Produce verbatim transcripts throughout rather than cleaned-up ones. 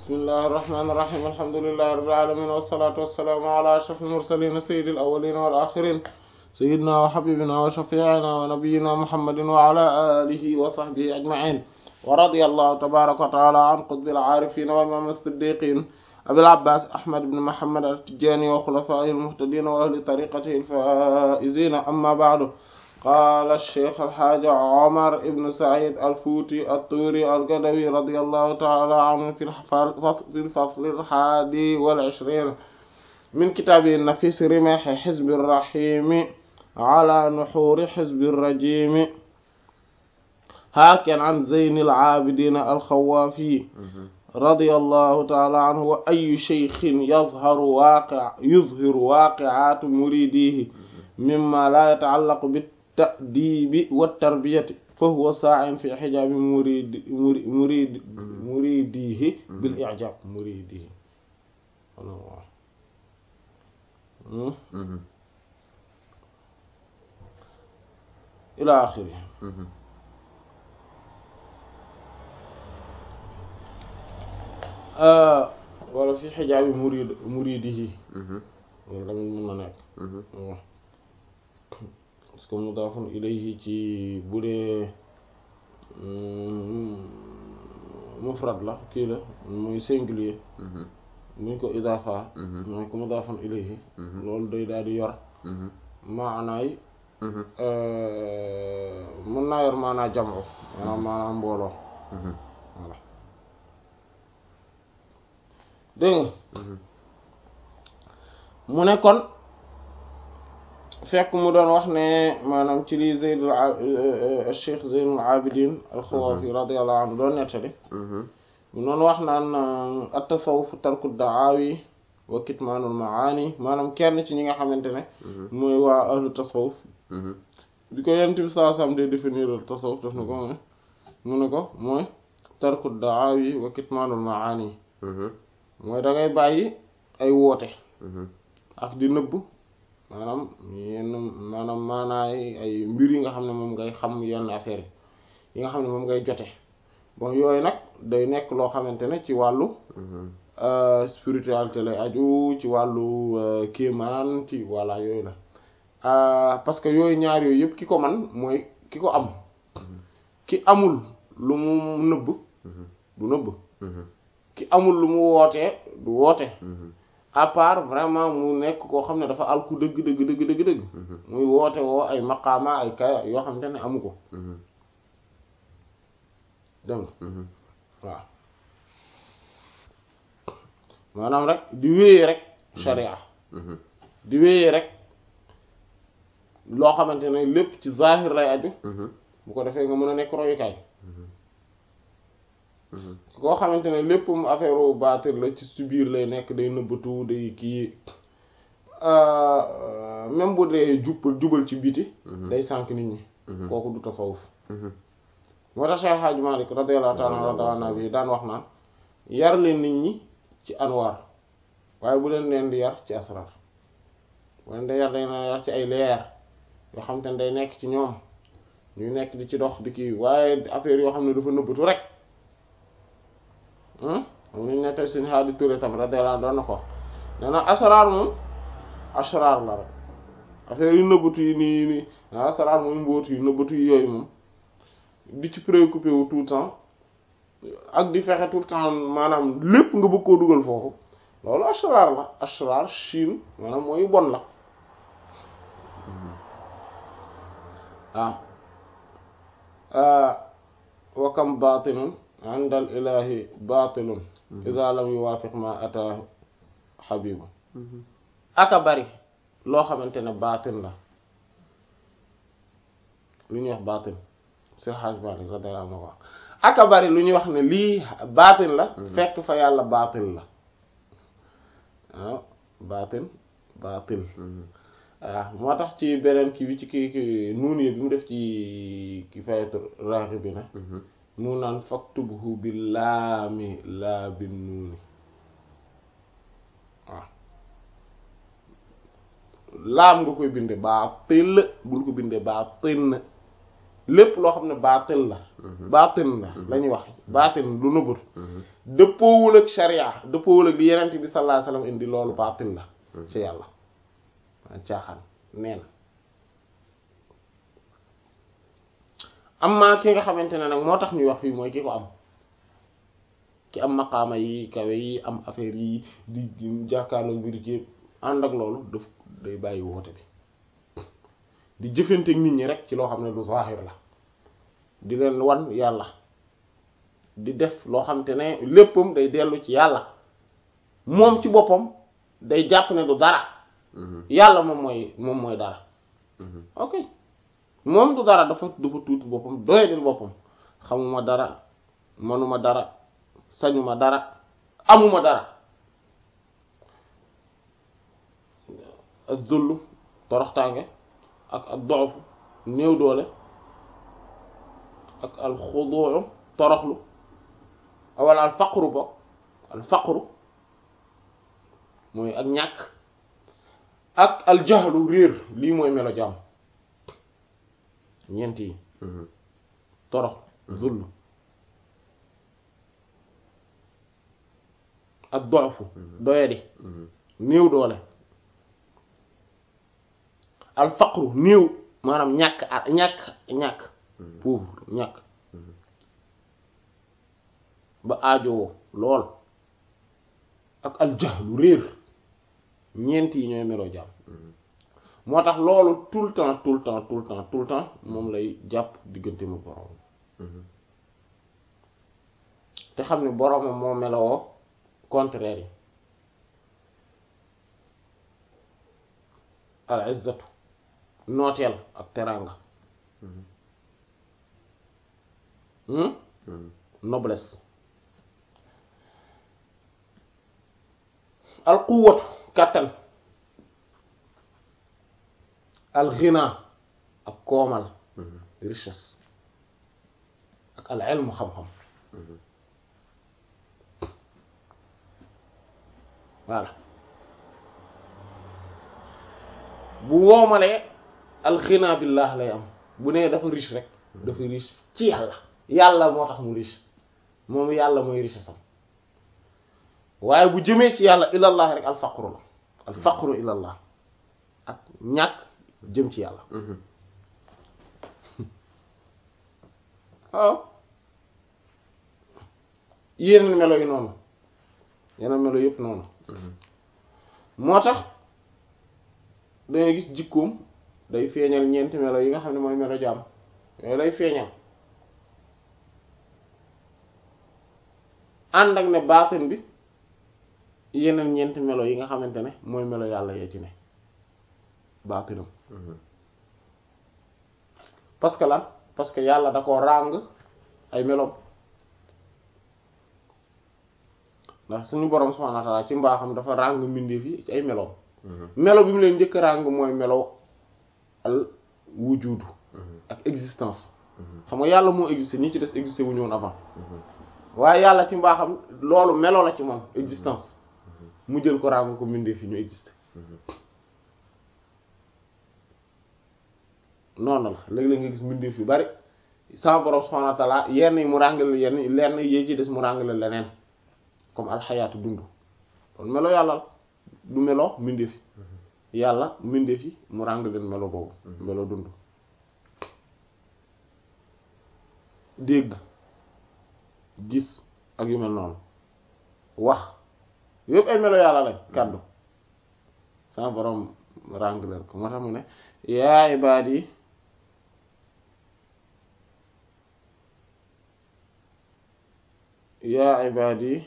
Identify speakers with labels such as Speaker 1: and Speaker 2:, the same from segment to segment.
Speaker 1: bismillahir rahmanir rahim alhamdulillahi rabbil alamin wassalatu wassalamu ala ashrafil mursalin sayyidil awwalin wal akhirin sayyidina wa habibina wa shafi'ina wa nabiyyina muhammadin wa ala alihi wa sahbihi ajma'in wa radiyallahu tabaraka wa ta'ala an qutbil arifin wa imam as-siddiqin abil abbas ahmad ibn muhammad at-tijani wa khulafa'il muhtadin wa ahli tariqatihi al-faizin amma ba'du. قال الشيخ الحاج عمر بن سعيد الفوتي الطوري القدوي رضي الله تعالى عنه في الفصل الحادي والعشرين من كتابه النفيس رماح حزب الرحيم على نحور حزب الرجيم حاكيا عن زين العابدين الخوافي رضي الله تعالى عنه وأي شيخ يظهر واقع يظهر واقعات مريديه مما لا يتعلق بالتعلق التأديب والتربية فهو ساع في حجاب مريد مريد مريديه بالإعجاب مريديه إلى آخره. آه ولا في حجاب مريد مريديه ولا من هناك parce que mudaafun ilayhi ci bu dee mufrad la kii la muy singulier muñ ko idaafa mooy ko mudaafun ilayhi loolu day daal di yor maanaay mën naa yor maanaa jam'u maanaam maanaam mbooloo voilà dégg nga mu ne kon fekk mu doon wax ne maanaam ci li Zayd al-Cheikh Zayn al-Abidin al-Khawafi radiyallahu anhu doon nettali mu doon wax naan at-tasawuf tarku da'awi wa kitmanul maani maanaam kenn ci ñi nga xamante ne mooy waa ahlu tasawuf di ko yent bi sallallahu alayhi wasallam de définir tasawuf daf na ko mooy mu ne ko mooy tarku da'awi wa kitmanul maani mooy da ngay bàyyi ay woote ak di nëbb maanaam yenn maanaam maanaay ay mbir yi nga xam ne moom ngay xam yenn affaire yi nga xam ne moom ngay jote bon yooyu nag day nekk loo xamante ne ci wàllu spiritualité lay aju ci wàllu kéemaan ci voilà yooyu la parce que yooyu ñaar yooyu yëpp ki ko man mooy ki ko am ki amul lu mu nëbb du nëbb ki amul lu mu wootee du woote à part vraiment mu nekk koo xam ne dafa alku dëgg dëgg dëgg dëgg dëgg muy woote woo ay maqaama ay kaya yoo xamante ne amu ko donc waaw maanaam rek di wéyee rek sharia di wéyee rek loo xamante ne lépp ci zahir lay aju bu ko defee nga mën a nekk royukaay koo xamante ne lépp mu affaire baatir la ci ci biir lay nekk day nëbbatu day kii même bu dee jubal jubal ci biti day sànk nit ñi kooku du tasawuf moo tax Cheikh Hadj Malick radiyallahu ta'ala anhu bi daan wax naan yar leen nit ñi ci anwaar waaye bu leen leen di yar ci asrar bu leen di yar day na yar ci ay leer yoo xam te ne day nekk ci ñoom ñuy nekk di ci dox di kii waaye affaire yoo xam ne dafa nëbbatu rek am nañ ne tey suñu Haadi Touré tam radiyallahu doon na ko nee na asraar moom asraar la rek affaire yu nëbbatu yi nii nii asraar moom mbóotu yu nëbbatu yi yooyu moom di ci préoccupé wu tout le temps ak di fexe tout le temps maanaam lépp nga bëgg koo dugal foofu loolu asraar la asraar chine maanaam mooy bon la ah wakam baatinun indal ilahi baatilun iza lam yuwaafiq ma ataahu habibu aka bari loo xamante ne baatin la lu ñuy wax baatin Seydi Hadji Malick radiyallahu anhu wax aka bari lu ñuy wax ne lii baatin la fekk fa yàlla baatil la waaw baatin baatil waaw moo tax ci beneen kii bi ci kii ki nuuni bi mu def ci ki fayatu raaxi bi na mu naan faktubhu bil laami laa bin nuuni waaw laam nga koy binde baatil bul ko binde baatin lépp loo xam ne baatil la baatin la la ñuy wax baatin lu nëbbut dëppoowul ak sharia dëppoowul ak li yenent bi sallallahu alayhi wasallam indi loolu baatil la ci yàlla waa caaxaan neen amma ki nga xamante ne nag moo tax ñuy wax fii mooy ki ko am ki am maqaama yi kawe yi am affaire yi di jàkkaarloo mbir ci ànd ak loolu daf day bàyyi woote bi di jëfante nit ñi rek ci loo xam ne lu zahir la di leen wan yàlla di def loo xam te ne léppam day dellu ci yàlla moom ci boppam day jàpp ne du dara yàlla moom mooy moom mooy dara ok moom du dara dafa dafa tuuti boppam doyadil boppam xamuma dara manuma dara sañuma dara amuma dara ak dullu toroxtaange ak ak doxu néew doole ak al xudu toroxlu wala al faqru bo al faqru mooy ak ñàkk ak al jahlu réer lii mooy melo jaam ñeent yi torox zull ak doxu doyadi néew doole al faqru néew maanaam ñàkk a ñàkk ñàkk pauvre ñàkk ba aajowoo lool ak al jahlu réer ñeent yi ñooy meloo jaam moo tax loolu tout le temps tout le temps tout le temps tout le temps moom lay jàpp diggante mu boroom te xam ne boroomam moo meloo contraire yi al izzatu nooteel ak teranga noblesse al quwwatu kàttan al ghina ak koomal richesse ak al ilmu xam-xam voilà bu woomalee al ghina billah lay am bu nee dafa riche rek dafa riche ci yàlla yàlla moo tax mu riche moom yàlla mooy richesse am waaye bu jëmee ci yàlla ilallah rek al faqru la al faqru ilallah ak ñàkk jëm ci yàlla waaw yeneen melo yi noonu yeneen melo yëpp noonu moo tax dangay gis jikkoom day feeñal ñeenti melo yi nga xam ne mooy melo jaam yooyu lay feeñal ànd ak ne baatin bi yeneen ñeenti melo yi nga xamante ne mooy melo yàlla yee ci ne baatinam parce que lan parce que yàlla da ko ràng ay meloom ndax suñu borom subhanahu wa ta'ala ci mbaaxam dafa ràng mbindeef yi ci ay meloom melo bi mu leen njëkk ràng mooy melo al wujudu ak existence xam nga yàlla moo existé ñi ci des existé wu ñu woon avant waaye yàlla ci mbaaxam loolu melo la ci moom existence mu jël ko ràng ko mbindeef yi ñu existé noonu la léeg-léeg nga gis mbindeef yu bari sama borom subhanahu wa ta'ala yenn yi mu ràngale yenn lenn yi ci des mu ràngale leneen comme alxayaatu dund kon melo yàlla du melo mbindeef yi yàlla mbindeef yi mu ràng leen melo boobu melo dund dégg gis ak yu mel noonu wax yëpp ay melo yàlla lañ kàddu sama borom ràng leen ko moo tax mu ne yaa ibaadi yaa ibaadi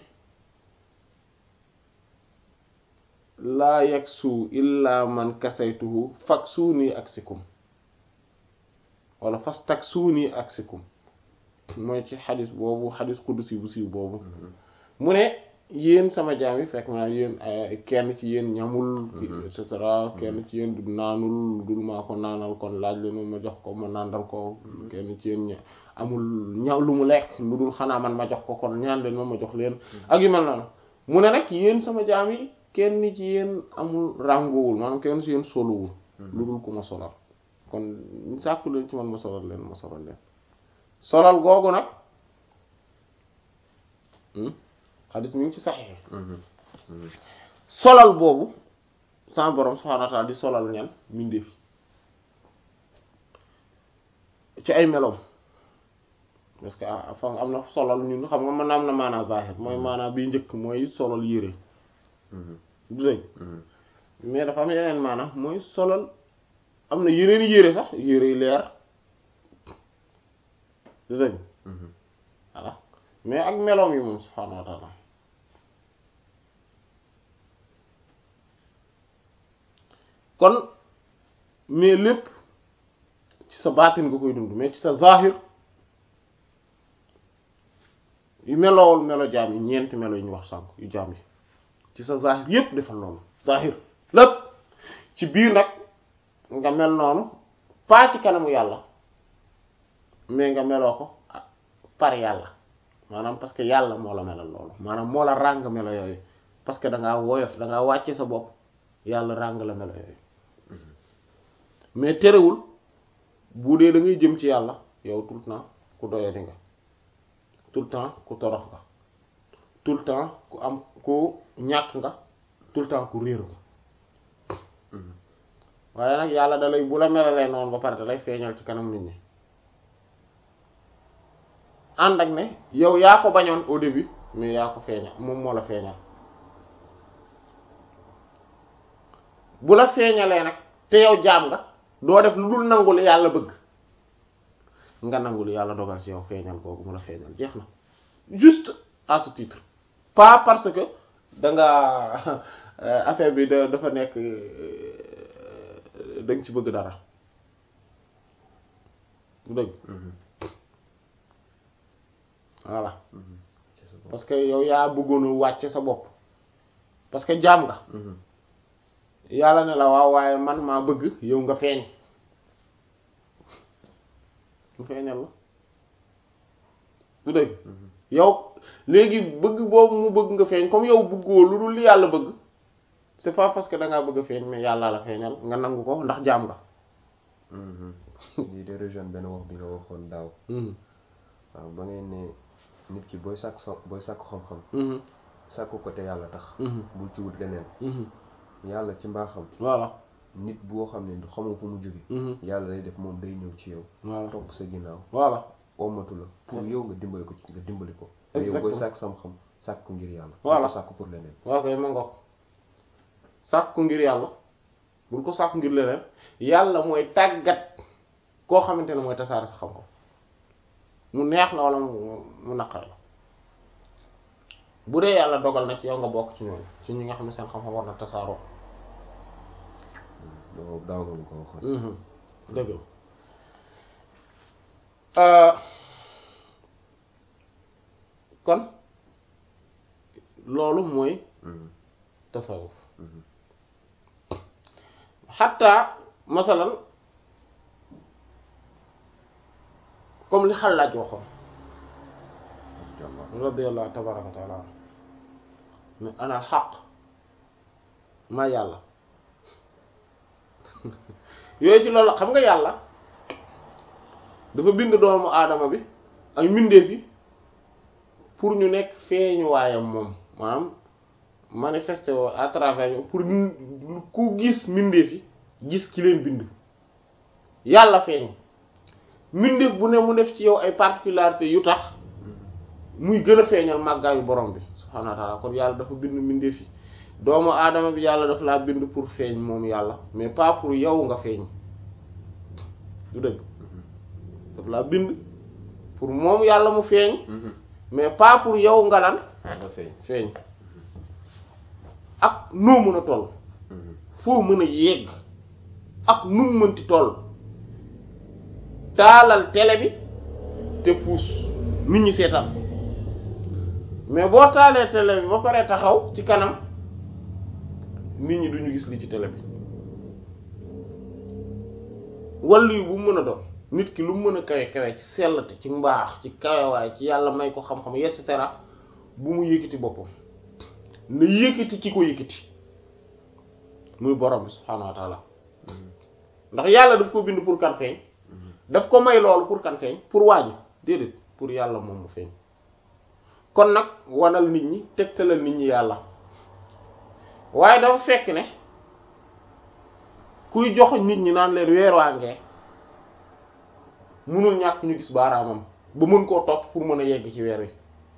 Speaker 1: laa yaksu illa man kasaytuhu faksuuni aksikum wala fastaksuuni aksikum mooy ci xadis boobu xadis qudsi bu siiw boobu mu ne yéen sama jaam yi fekk naa yéen kenn ci yéen ñamul et cetera kenn ci yéen du naanul dul maa ko naanal kon laaj leen ma jox ko ma nàndal ko kenn ci yéen amul ñaw lu mu lekk lu dul xanaa man ma jox ko kon ñaan leen ma ma jox leen ak yu mel noonu mu ne nag yéen sama jaam yi kenn ci yéen amul ràngoowul maanaam kenn ci yéen soluwul lu dul ku ma solal kon sàkku leen ci man ma solal leen ma solal leen solal googu nag xadis mi ngi ci saxiix solal boobu sama borom subhaanahu wa ta'aala di solal ñan mbindeef ci ay meloom parce que fa am na solal ñun xam nga mën am na maanaa zaahir mooy maanaa bi njëkk mooy solal yére du dëgg mais dafa am yeneen maanaa mooy solal am na yeneen yére sax yére yu leer du dëgg voilà mais ak meloom yi moom subhaanahu wa ta'aala kon mais lépp ci sa baatin nga koy dund mais ci sa zahir yu meloowul melo jaam yi ñeenti melo yi ñu wax sànk yu jaam yi ci sa zahir yépp defal loolu zahir lépp ci biir nag nga mel noonu pas ci kanamu yàlla mais nga meloo ko par yàlla maanaam parce que yàlla moo la melal loolu maanaam moo la ràng melo yooyu parce que dangaa woyof dangaa wàcce sa bopp yàlla ràng la melo yooyu mais terewul bu dee da ngay jëm ci yàlla yow tout le temps ku doyadi nga tout le temps ku torox nga tout le temps ku am ku ñàkk nga tout le temps ku réer nga waaye nag yàlla da lay bu la melalee noonu ba pare da lay feeñal ci kanam nit ñi ànd ak ne yow yaa ko bañoon au début mais yaa ko feeñal moom moo la feeñal bu la feeñalee nag te yow jaam nga doo def lu dul nangu li yàlla bëgg nga nangu li yàlla dogal ci yow feeñal googu mu la feeñal jeex na juste à ce titre pas parce que da nga affaire bi da dafa nekk da nga ci bëgg dara du dëgg voilà parce que yow yaa bëggoon wàcce sa bopp parce que jaam nga yàlla ne la waaw waaye man maa bëgg yow nga feeñ mu feeñal la du dëgg yow léegi bëgg boobu mu bëgg nga feeñ comme yow bëggoo lu dul li yàlla bëgg c'est pas parce que dangaa bëgg a feeñ mais yàlla la feeñal nga nangu ko ndax jaam nga
Speaker 2: lii de rejoindre benn wax bi nga waxoon daaw waaw ba ngay ne nit ki booy sàkk so booy sàkk xam-xam sàkku ko te yàlla tax bul ci wut leneen yàlla ci mbaaxam
Speaker 1: voilà
Speaker 2: nit boo xam ne xamoo fu mu jóge yàlla day def moom day ñëw ci yow
Speaker 1: voilà
Speaker 2: topp sa ginnaaw
Speaker 1: voilà
Speaker 2: omatu la pour yow nga dimbali ko ci nga dimbali ko yow
Speaker 1: exactement
Speaker 2: booy sàkk xam-xam sàkk ko ngir yàlla
Speaker 1: voilà
Speaker 2: ko sàkk pour leneen
Speaker 1: waaw koy ma ngoog sàkk ko ngir yàlla bul ko sàkk ngir leneen yàlla mooy tàggat koo xamante ne mooy tasaare sa xam-xam mu neex la wala mu naqar la bu dee yàlla dogal na ci yow nga bokk ci ñoom ci ñi nga xam ne seen xam-xam war na tasaaroo
Speaker 2: doo daaw nga ko waxoon
Speaker 1: dëgg la kon loolu mooy tasawuf xatta masalan comme li Xallaaj waxoon radiyallahu tabaraka wa taala mais ana al xaq maa yàlla yooyu ci loolu xam nga yàlla dafa bind doomu aadama bi ak mbindeef yi pour ñu nekk feeñuwaayam moom maanaam manifesté woo à travers pour ku gis mbindeef yi gis ki leen bind yàlla feeñ mbindeef bu ne mu def ci yow ay particularités yu tax muy gën a feeñal màggaayu borom bi subhaanahu wa ta'ala kon yàlla dafa bind mbindeef yi doomu aadama bi yàlla daf laa bind pour feeñ moom yàlla mais pas pour yow nga feeñ du dëgg daf laa bind pour moom yàlla mu feeñ mais pas pour yow nga lan
Speaker 2: nga feeñ
Speaker 1: feeñ ak noo mën a toll foo mën a yegg ak nu mu mënti toll taalal télé bi te puus nit ñi seetaan mais boo taalee télé bi ba pare taxaw ci kanam nit ñi duñu gis li ci télé bi wàllu yu bu mu mën a doon nit ki lu mu mën a kawe kawe ci sellte ci mbaax ci kawewaay ci yàlla may ko xam-xam et cetera bu mu yëkkati boppam na yëkkati ki ko yëkkati muy borom bi subhaanahu wa taala ndax yàlla daf ko bind pour kan feeñ daf ko may loolu pour kan feeñ pour waaji déedéet pour yàlla moom mu feeñ kon nag wanal nit ñi tegtalal nit ñi yàlla waaye dafa fekk ne kuy joxoñ nit ñi naan leen weer waa ngee mënul ñàkk ñu gis baaraamam ba mën koo topp pour mën a yegg ci weer wi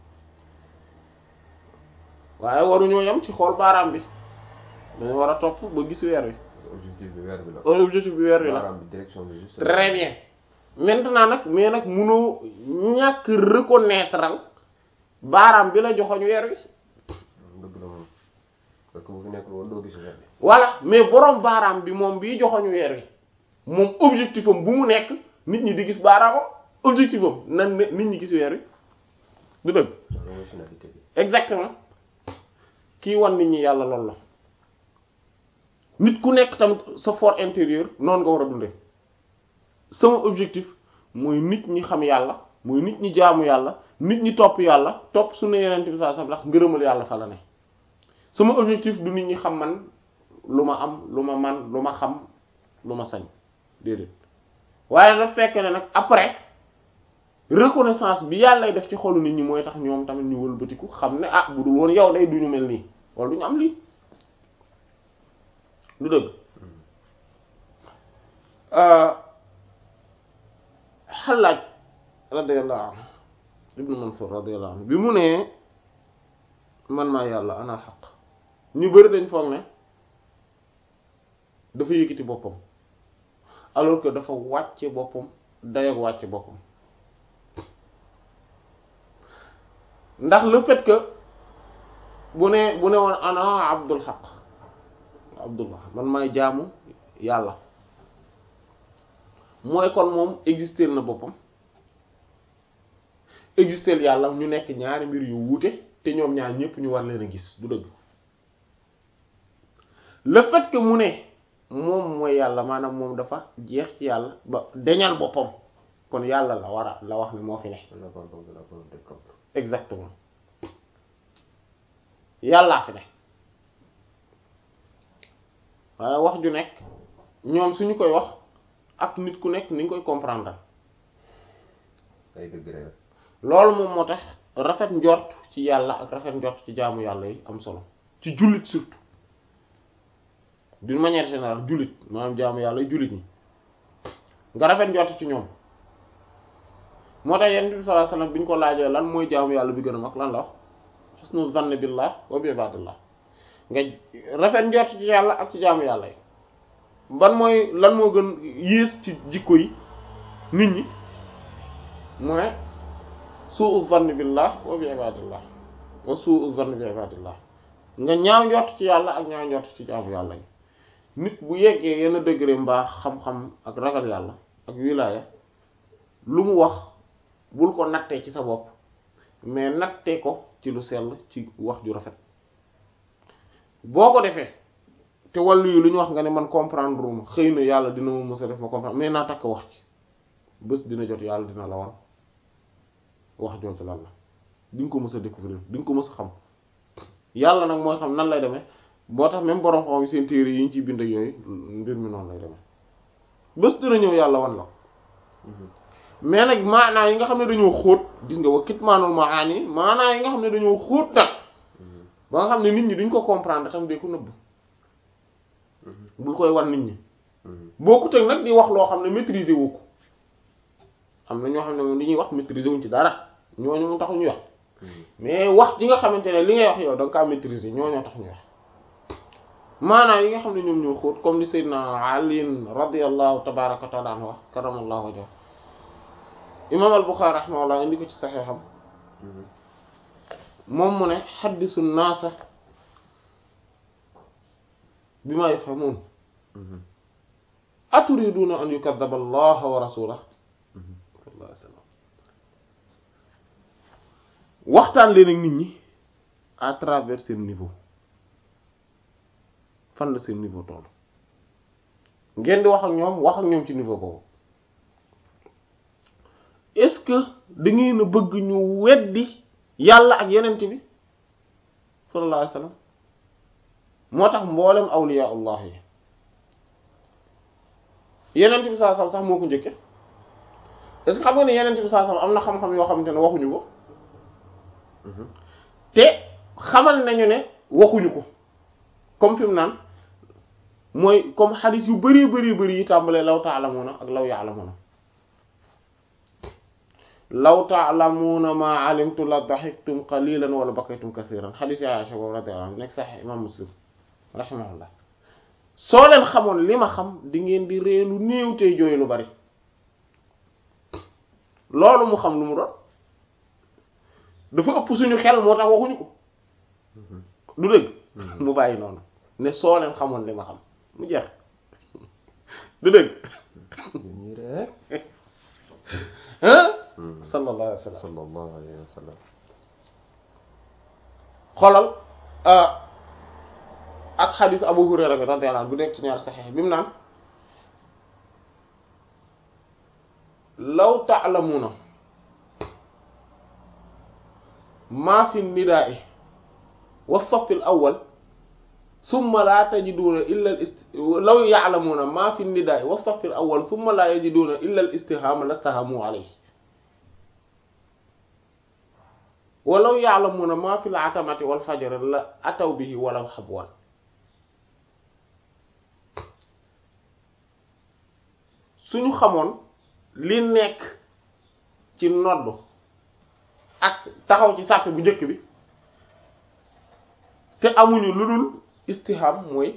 Speaker 1: waaye waruñoo yam ci xool baaraam bi dañu war a topp ba gis weer wi.
Speaker 2: objectif bi weer bi la.
Speaker 1: objectif bi weer wi la
Speaker 2: baaraam bi direction bi juste.
Speaker 1: très bien maintenant nag mais nag mënoo ñàkk reconnaître baaraam bi la joxoñ weer wi.
Speaker 2: dëgg la moom parce que bu fi nekkul woon doo gis weer bi.
Speaker 1: voilà mais borom baaraam bi moom bii joxoñ weer wi moom objectif am bu mu nekk nit ñi di gis baaraamam objectif am nan nit ñi gis weer wi du dëgg.
Speaker 2: loolu finalité bi.
Speaker 1: exactement kii wan nit ñi yàlla loolu la nit ku nekk tamit sa fort intérieur noonu nga war a dundee sama objectif mooy nit ñi xam yàlla mooy nit ñi jaamu yàlla nit ñi topp yàlla topp suñu yeneen bi saa sax ndax ngërëmal yàlla fa la ne sama objectif du nit ñi xam man lu ma am lu ma man lu ma xam lu ma sañ déedéet waaye daf fekk ne nag après reconnaissance bi yàlla lay def ci xolu nit ñi mooy tax ñoom tamit ñu wëlbatiku xam ne ah bu dul woon yow day duñu mel nii wala duñu am lii du dëgg Xallaaj radiyallahu anhu ibnu Mansur radiyallahu anhu bi mu nee man maa yàlla ana xaq ñu bari dañ foog ne dafa yëkkati boppam alors que dafa wàcce boppam dayoog wàcce boppam ndax le fait que bu ne bu ne woon ana abdul xaq abdullah man maay jaamu yàlla mooy kon moom exister na boppam exister yàlla ñu nekk ñaari mbir yu wuute te ñoom ñaar ñépp ñu war leen a gis du dëgg le fait que mu ne moom mooy yàlla maanaam moom dafa jeex ci yàlla ba deñal boppam kon yàlla la war a la wax ne moo fi ne exactement yàllaa fi ne waaye wax ju nekk ñoom suñu koy wax ak nit ku nekk ni nga koy comprendre
Speaker 2: ay dëgg rek
Speaker 1: loolu moom moo tax rafet njort ci yàlla ak rafet njort ci jaamu yàlla yi am solo ci jullit surtout d'une manière générale jullit maanaam jaamu yàlla yi jullit ñi nga rafet njort ci ñoom moo tax yonent bi sallallahu alayhi wasallam bi ñu ko laajee lan mooy jaamu yàlla bi gën a mag lan la wax husnu zanni billah wa bi ibadillah nga rafet njort ci yàlla ak ci jaamu yàlla yi ban mooy lan moo gën yées ci jikko yi nit ñi mu ne su'u zanni billah wa bi ibadillah wa su'u zanni bi ibadillah nga ñaaw njort ci yàlla ak ñaaw njort ci jaamu yàlla yi nit bu yeggee yenn degré mbaax xam-xam ak ragal yàlla ak wilaaya lu mu wax bul ko nattee ci sa bopp mais nattee ko ci lu sell ci wax ju rafet boo ko defee te wàllu yi lu ñu wax nga ne man comprendre uma xëy na yàlla dina ma mës a def ma comprendre mais naa takk wax ci bés dina jot yàlla dina la war wax jooju lan la di nga ko mës a découvrir di nga ko mës a xam yàlla nag mooy xam nan lay demee boo tax même borom xam seen téere yi ñu ciy bind ak yooyu mbir mi noonu lay demee bés dina ñëw yàlla wan la mais nag maanaa yi nga xam ne dañoo xóot gis nga wa kitmaanul maani maanaa yi nga xam ne dañoo xóot nag ba nga xam ne nit ñi duñ ko comprendre tam de ko nëbb bul koy wan nit ñi bokkut ak nag di wax loo xam ne maîtriser wu ko am na ñoo xam ne moom li ñuy wax maîtriser wuñ ci dara ñooñu mu taxu ñuy wax mais wax ji nga xamante ne li ngay wax yow da nga kaa maîtriser ñooñoo tax ñuy wax maanaam yi nga xam ne ñoom ñoo xóot comme li Seydina Ali radiyallahu tabaraka wa taala anhu wax karamallahu wajhahu imam al-Bukhari rahimahullah indi ko ci saxeexam moom mu ne xaddisu naasa bima yafhamuun aturiduuna an yukaddaba allaha wa rasulahu sallallahu alayhi wa sallam waxtaan leen ak nit ñi à travers seen niveau fan la seen niveau toll ngeen di wax ak ñoom wax ak ñoom ci niveau boobu est-ce que da ngeen a bëgg ñu weddi yàlla ak yenent bi sallallahu alayhi wasallam moo tax mboolem awliya allah yi yenent bi sallallahu alayhi wasallam sax moo ko njëkke est-ce que xam nga ne yenent bi sallallahu alayhi wasallam am na xam-xam yoo xamante ne waxuñu ko te xamal nañu ne waxuñu ko comme fi mu naan mooy comme xadis yu bari bari bari yi tàmbalee law ta'lamuna ak law ya'lamuna law ta'lamuna ma alimtu la dahiktum qalilan wala bakaytum kathiran xadis ya Aisha boobu radiyallahu anha nekk Sahih imam Muslim rahimahullah soo leen xamoon li ma xam di ngeen di ree lu néew tey jooy lu bari loolu mu xam lu mu doon dafa ëpp suñu xel moo tax waxuñu ko du dëgg mu bàyyi noonu ne soo leen xamoon li ma xam mu jeex du dëgg hein sallallahu alayhi wa sallam
Speaker 2: sallallahu alayhi wa sallam
Speaker 1: xoolal ak xadiis Abu Hurayra bi radiyallahu anhu bu nekk ci ñaar saxiix bi mu naan law ta'lamuna ma fi nidaa'i wa safi al-awwal summa la tajiduna illa al-ist law ya'lamuna ma fi nidaa'i wa safi al-awwal summa la yajiduna illa al-istihama lastahamu alayhi wa law ya'lamuna ma fi al-atamati wal fajr la ataw bihi walaw habwan suñu xamoon li nekk ci nodd ak taxaw ci sàppe bu njëkk bi te amuñu lu dul istiham mooy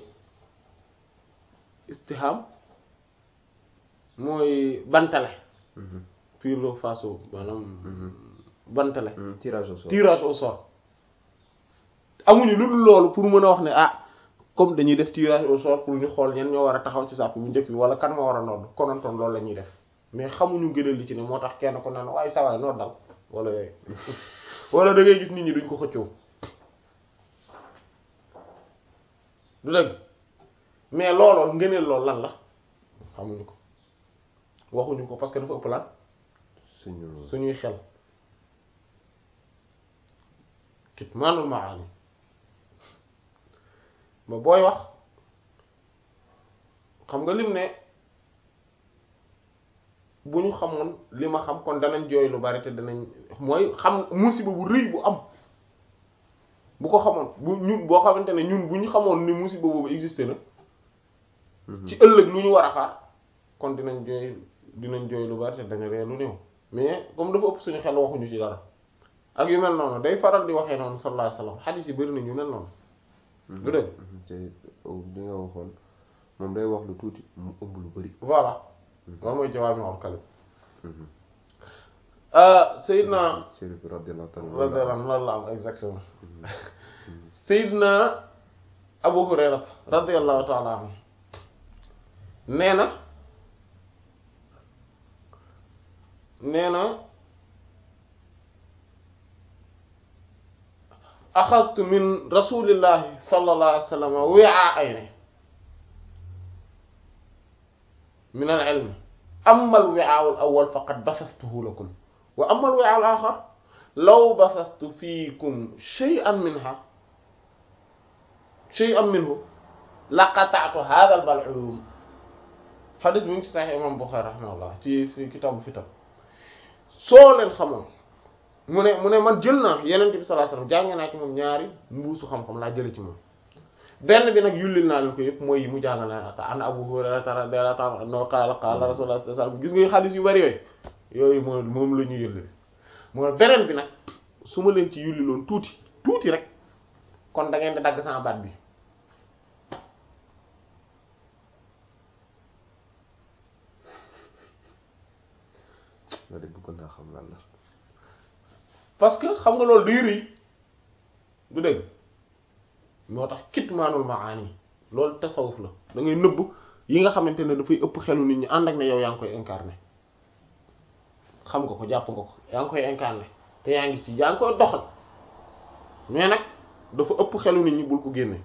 Speaker 1: istiham mooy bantale pilo faso maanaam bantale
Speaker 2: tirage au sort
Speaker 1: tirage au sort amuñu lu dul loolu pour mën a wax ne ah comme dañuy def tirage au sort pour ñu xool ñen ñoo war a taxaw ci sàppe bu njëkk bi wala kan moo war a nodd konontoon loolu la ñuy def mais xamuñu gënal li ci ne moo tax kenn ko naan waaye sawaay noddal wala yooyu wala da ngay gis nit ñi duñ ko xëccoo du dëgg mais looloo ngëneel loolu lan la xamuñu ko waxuñu ko parce que dafa ëpp lan
Speaker 2: suñu
Speaker 1: suñuy xel kitmaanul maani ba booy wax xam nga lim ne bu ñu xamoon li ma xam kon danañ jooy lu bari te danañ mooy xam musiba bu rëy bu am bu ko xamoon bu ñun boo xamante ne ñun bu ñu xamoon ni musiba boobu existé na ci ëllëg lu ñu war a xaar kon dinañ jooy dinañ jooy lu bari te dana ree lu néew mais comme dafa ëpp suñu xel waxuñu ci dara ak yu mel noonu day faral di waxee noonu sallallahu alayhi wasallam xadiis yi bari na ñu mel noonu du dëgg
Speaker 2: te li nga waxoon moom day wax lu tuuti mu ëmb lu bari
Speaker 1: voilà loolu mooy jawaami'ul kalim Seydina
Speaker 2: Chérif radiyallahu ta'ala
Speaker 1: radiyallahu anhu loolu la am exactement Seydina Abu Hurayra radiyallahu ta'ala anhu nee na nee na axadtu min rasulillahi sallallahu alayhi wa sallam wi'a'ayni min al-ilm amma al-wi'a'u al-awwal faqad basastuhu lakum wa amma al-wi'a'u al-akhar law basastu fiikum shay'an minha shay'an minhu laqata'tu hadha al-bal'um hadith bi ngi ci Sahih Imam Bukhari rahimahullah ci fi kitaabu fitan soo leen xamoon mu ne mu ne man jël naa Yonent bi sallallahu alayhi wasallam jàng naa ci moom ñaari mbuusu xam-xam laa jële ci moom benn bi nag yullil naa leen ko yëpp mooy yi mu jàngal na an Abu Hurayra radiyallahu anhu qaala qaala Rasulullah sallallahu alayhi wasallam gis nga xadiis yu bari yooyu yooyu moom moom la ñu yullil mooy beneen bi nag su ma leen ci yulliloon tuuti tuuti rek kon da ngeen di dagg sama baat bi
Speaker 2: la de bëgg naa xam lan la
Speaker 1: parce que xam nga loolu day rëy du dëgg moo tax kitmaanul maani loolu tasawuf la da ngay nëbb yi nga xamante ne dafay ëpp xelu nit ñi ànd ak ne yow yaa ngi koy incarné xam nga ko jàpp nga ko yaa ngi koy incarné te yaa ngi ci yaa ngi koy doxal mais nag dafa ëpp xelu nit ñi bul ko génne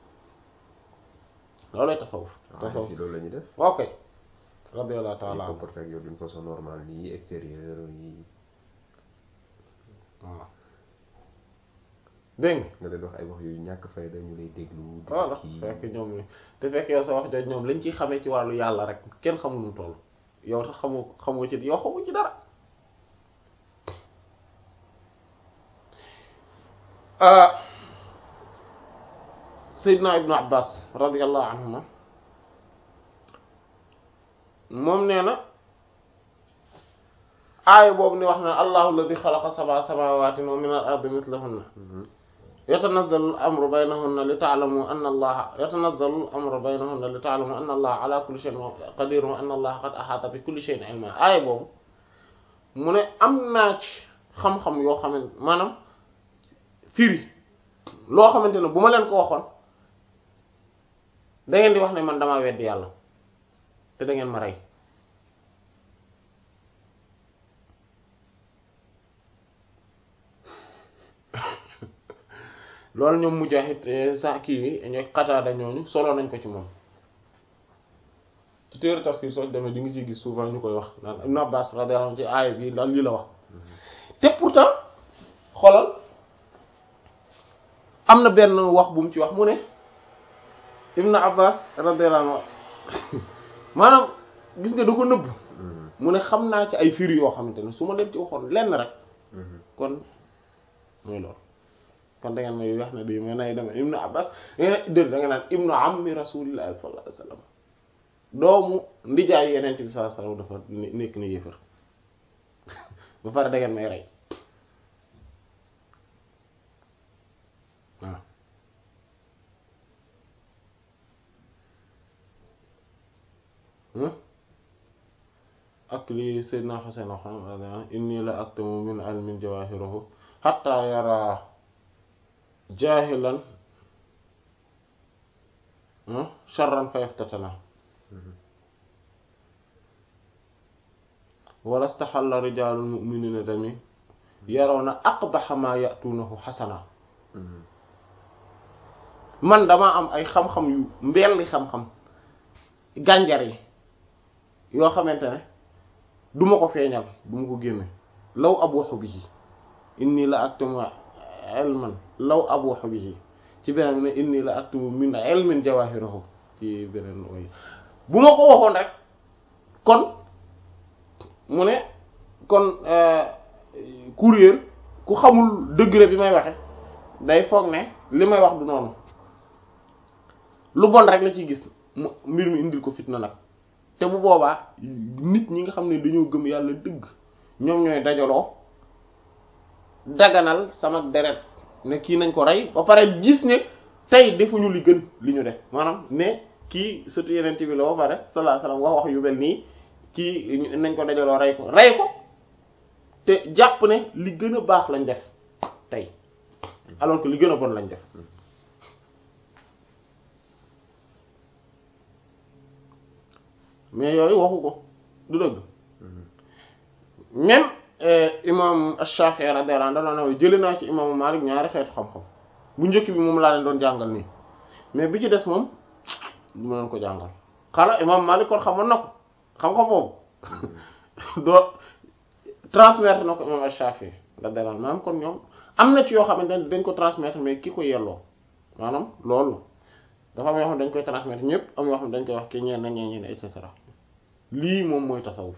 Speaker 1: loolay tasawuf tasawuf
Speaker 2: ci loolu la ñuy def
Speaker 1: ok radiyallahu ta'ala
Speaker 2: comporté ak yow d'une façon normale nii extérieure yi
Speaker 1: waaw dégg
Speaker 2: nga leen wax ay wax yu ñàkk fay dañu lay déglu.
Speaker 1: voilà fekk ñoom la te fekk yow sa wax jooju ñoom lañ ciy xamee ci wàllu yàlla rek kenn xamul nu toll yow tax xamoo xamoo ci yow xamoo ci dara. Seydina Ibnu Abbas radiyallahu anhuma moom nee na aaya boobu ni wax na allahu alladi xalaqa sab'a samawaatin wa min al-ardi mislahunna yatanazzalu al-amru baynahunna li ta'lamu anna allaha yatanazzalu al-amru baynahunna li ta'lamu anna allaha ala kulli shay'in qadir wa anna allaha qad ahata bi kulli shay'in ilma aaya boobu mu ne am naa ci xam-xam yoo xamante maanaam firi loo xamante ne bu ma leen ko waxoon da ngeen di wax ne man damaa weddi yàlla te da ngeen ma rey loolu ñoom Mujaahid sa kii yi ñooy Qataada ñooñu solo nañ ko ci moom ci téere tafsir soo demee di nga ciy gis souvent ñu koy wax naan Ibn Abbas radiyallahu anhu ci aaya bi daal lii la wax te pourtant xoolal am na benn wax bu mu ci wax mu ne Ibn Abbas radiyallahu anhu maanaam gis nga da ko nëbb mu ne xam naa ci ay firi yoo xamante ne su ma leen ci waxoon lenn rek kon mooy loolu kon da ngeen may wax ne di ma nay dama Ibn Abbas dé da nga naan ibnu ammi rasulillahi sallallahu alayhi wasallam doomu ndijaay yeneen bi sallallahu alayhi wasallam dafa nekk ni yéefar ba pare da ngeen may rey waaw ak li Seydina Hasan wax inni la aktumu min ilmin jawahirahu hatta yara jahilan sharran fa yaftatana wala istahalla rijalul mu'minina dami yarawna aqbaha ma ya'tunahu hasana man dama am ay xam-xam yu mbelli xam-xam gànjar yi yoo xamante ne du ma ko feeñal du ma ko génne law abuhu bihi inni la aktumu ilman law abuhu bihi ci beneen ne inni la aktumu min ilmin jawahirahu ci beneen way bu ma ko waxoon rek kon mu ne kon courrier ku xamul degré bi may waxe day foog ne li may wax du noonu lu bon rek la ciy gis mu mbir mi indil ko fitna nag te bu boobaa nit ñi nga xam ne dañoo gëm yàlla dëgg ñoom ñooy dajaloo daganal sama deret ne kii nañ ko rey ba pare gis ne tey defuñu li gën li ñu def maanaam ne kii surtout yeneen bi la ba pare sallallahu alayhi wasallam wax wax yu mel nii kii nañ ko dajaloo rey ko rey ko te jàpp ne li gën a baax lañ def tey alors que li gën a bon lañ def mais yooyu waxu ko du dëgg même imam Shafi'i radiyallahu anhu jëlee naa ci imam Malik ñaari xeetu xam-xam bu njëkk bi moom laa leen doon jàngal nii mais bi ci des moom du ma leen ko jàngal xala imam Malik kon xamoon na ko xam-xam boobu doo transmettre na ko imam Shafi'i radiyallahu anhu maanaam kon ñoom am na ci yoo xamante ne dañ ko transmettre mais ki ko yelloo maanaam loolu dafa am yoo xam ne dañ koy transmettre ñëpp am yoo xam ne dañ koy wax ki ñeen na ñee ñeen et cetera lii moom mooy tasawuf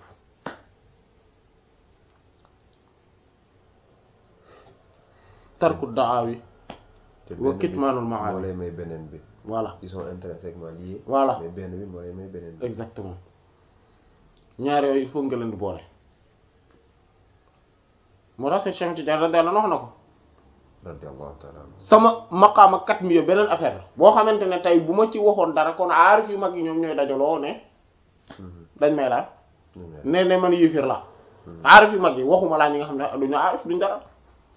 Speaker 1: tarku daawi wa kitmanul maali
Speaker 2: moo lay may beneen bi
Speaker 1: voilà
Speaker 2: ils sont intrinsèquement liés
Speaker 1: voilà
Speaker 2: mais benn bi moo lay may beneen bi
Speaker 1: exactement ñaar yooyu il faut nga leen di boole moo tax Cheikh Cheikh Tidiane radiyallahu anhu wax na ko
Speaker 2: radiyallahu ta'ala anhu
Speaker 1: sama maqaama kat mi beneen affaire la boo xamante ne tey bu ma ci waxoon dara kon aarif yu mag yi ñoom ñooy dajaloo ne dañ may laal ne ne man yéefir la aarif yu mag yi waxuma laa ñi nga xam ne duñu aarif duñ dara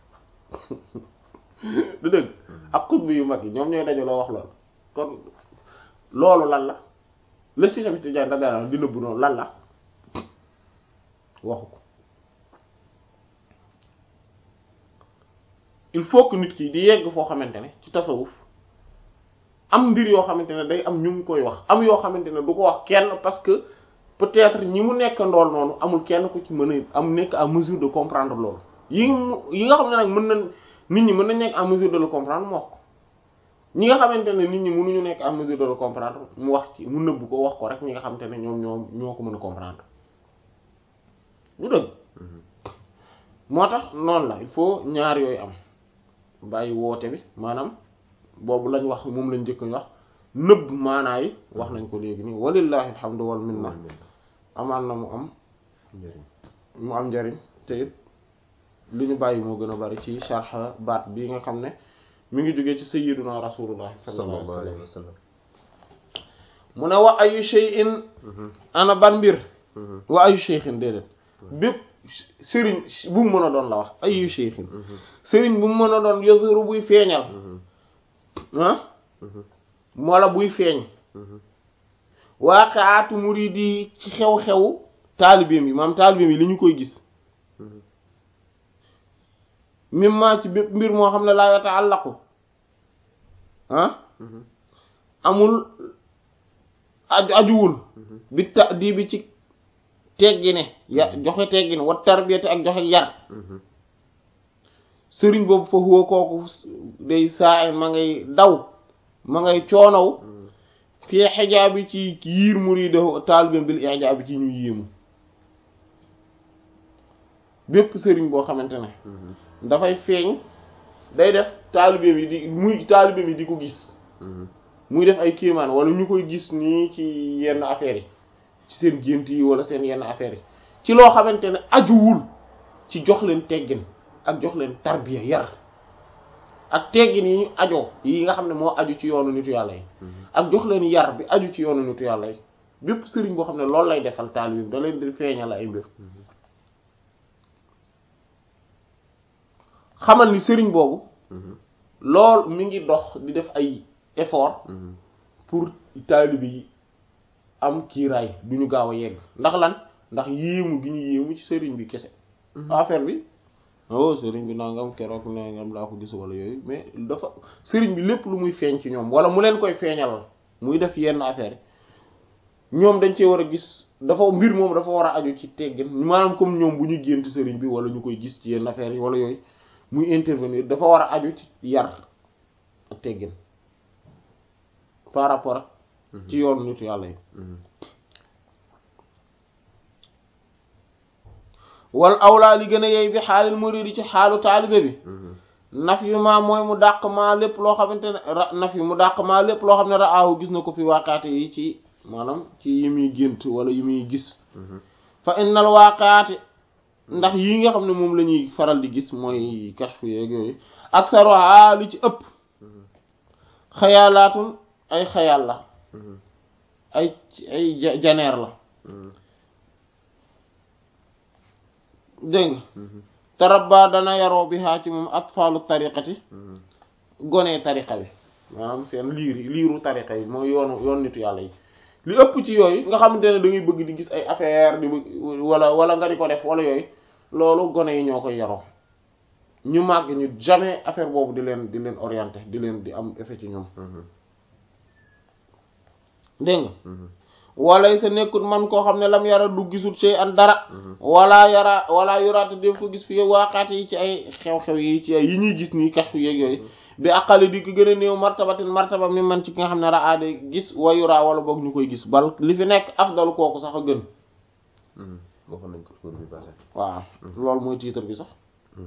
Speaker 1: du dëgg ak xutb yu mag yi ñoom ñooy dajaloo wax loolu kon loolu lan la le si tamit Tidiane radiyallahu anhu di nëbbu noonu lan la waxu ko il faut que nit ki di yegg foo xamante ne ci tasawuf am mbir yoo xamante ne day am ñu ngi koy wax am yoo xamante ne du ko wax kenn parce que peut-être ñi mu nekk ndool noonu amul kenn ku ci mën a am nekk à mesure de comprendre loolu yi yi nga xam ne nag mën nañ nit ñi mën nañ nekk en mesure de le comprendre mu wax ko ñi nga xamante ne nit ñi mënuñu nekk en mesure de le comprendre mu wax ci mu nëbb ko wax ko rek ñi nga xamante ne ñoom ñoom ñoo ko mën a comprendre lu dëgg moo tax noonu la il faut ñaar yooyu am bàyyi woote bi maanaam boobu lañ wax moom lañ njëkk ñu wax nëbb maanaa yi wax nañ ko léegi nii walillahi alhamdu wal minna amaan na mu am
Speaker 2: njëriñ
Speaker 1: mu am njëriñ te it li ñu bàyyi moo gën a bari ci sharh baat bi nga xam ne mi ngi jógee ci sayyiduna rasulullah sallallahu alayhi wa sallam mu ne wa ayu shay'in ana ban mbir wa ayu shaykhin déedéet bépp sëriñ bu mu mën a doon la wax ayu shaykhin sëriñ bu mu mën a doon yasuru buy feeñal ah wala buy feeñ waaqaatu muridi ci xew-xew taalibeem yi maam taalibeem yi li ñu koy gis mimma ci bépp mbir moo xam ne laa yataallaqu ah amul aju ajuwul bi ta di bi ci teggine ya joxe teggine wa tarbiyati ak joxe yar sëriñ boobu fa huwa kooku day saa ma ngay daw ma ngay coonaw fii xijaabi ci yiir murido taalibeem bil ijaabi ci ñu yéemu bépp sëriñ boo xamante ne dafay feeñ day def taalibeem yi di muy taalibeem yi di ko gis muy def ay kéemaan wala ñu koy gis nii ci yenn affaires yi ci seen gént yi wala seen yenn affaires yi ci loo xamante ne ajuwul ci jox leen teggin ak jox leen tarbiya yar ak teggin yi ñu ajoo yi nga xam ne moo aju ci yoonu nitu yàlla yi ak jox leen yar bi aju ci yoonu nitu yàlla yi bépp sëriñ boo xam ne loolu lay defal taalibeem da leen di feeñal ay mbir xamal ni sëriñ boobu loolu mi ngi dox di def ay effort pour taalibe yi am kiiraay du ñu gaaw a yegg ndax lan ndax yéemu gi ñu yéemu ci sëriñ bi kese affaire bi oh sëriñ bi nangam keroog nangam laa ko gis wala yooyu mais dafa sëriñ bi lépp lu muy feeñ ci ñoom wala mu leen koy feeñalal muy def yenn affaire yi ñoom dañ cee war a gis dafa mbir moom dafa war a aju ci teggin maanaam comme ñoom bu ñu gént sëriñ bi wala ñu koy gis ci yenn affaire yi wala yooyu muy intervenir dafa war a aju ci yar ak teggin par rapport ak ci yoonu nitu yàlla yi wal awlaa li gën a yey bi xaalil muridi ci xaalu taalibe bi naf yu maa mooy mu dàq maa lépp loo xamante ne ra naf yu mu dàq maa lépp loo xam ne raahu gis na ko fi waaqaate yi ci maanaam ci yi muy gént wala yi muy gis fa innal waaqaate ndax yi nga xam ne moom la ñuy faral di gis mooy kashfu yeeg yooyu ak saroha li ci ëpp xayaalaatun ay xayaal la ay ay janeer la dégg nga tarabba dana yaroo bi xaa ci moom atfaalu tariqati gonee tariqa bi maanaam seen liir liiru tariqa yi mooy yoonu yoon nitu yàlla yi li ëpp ci yooyu nga xamante ne da ngay bëgg di gis ay affaire di wala wala nga di ko def wala yooyu loolu gone yi ñoo koy yaroo ñu màgg ñu jamais affaire boobu di leen di leen orienter di leen di am effet ci ñoom dégg nga walay sa nekkut man koo xam ne lam yara du gisul sey an dara wala yara wala yoraate def ko gis fi waaqaat yi ci ay xew-xew yi ci ay yi ñuy gis nii kashfu yeeg yooyu bi aqali di ko gën a néew martabatin martaba mi man ci ki nga xam ne ra aade gis wayura wala boog ñu koy gis bal li fi nekk afdalu kooku sax a gën
Speaker 2: waxoon nañ ko cours bi passé
Speaker 1: waaw loolu mooy titre bi sax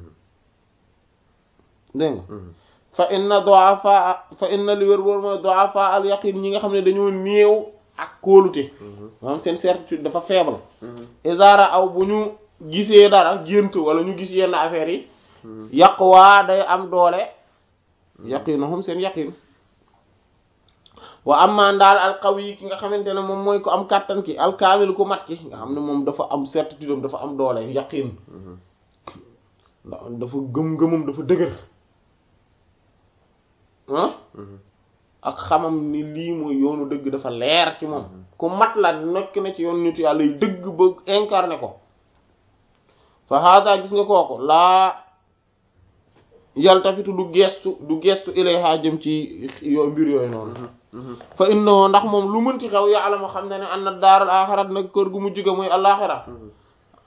Speaker 1: dégg nga fa inna du'afa fa inna li wér boor mooy du'afa al yaqin ñi nga xam ne dañoo néew ak kóolute maanaam seen certitude dafa faible isara aw bu ñu gisee dara gént wala ñu gis yenn affaires yi yaqwa day am doole yaqinuhum seen yaqin wa amma daal al qawi ki nga xamante ne moom mooy ko am kàttan ki al kaamil ku mat ki nga xam ne moom dafa am certitude am dafa am doole yaqin dafa gëm-gëmam dafa dëgër ah ak xamam ni lii mooy yoonu dëgg dafa leer ci moom ku mat la nekk na ci yoonu nitu yàlla yu dëgg ba incarné ko fa hada gis nga kooku laa yaltafitu du gestu du gestu ilayha jëm ci yo mbir yooyu noonu fa innahu ndax moom lu mënti xew ya'lamu xam ne ne anna daaral aaxirat nag kër gu mujj ga mooy alaaxira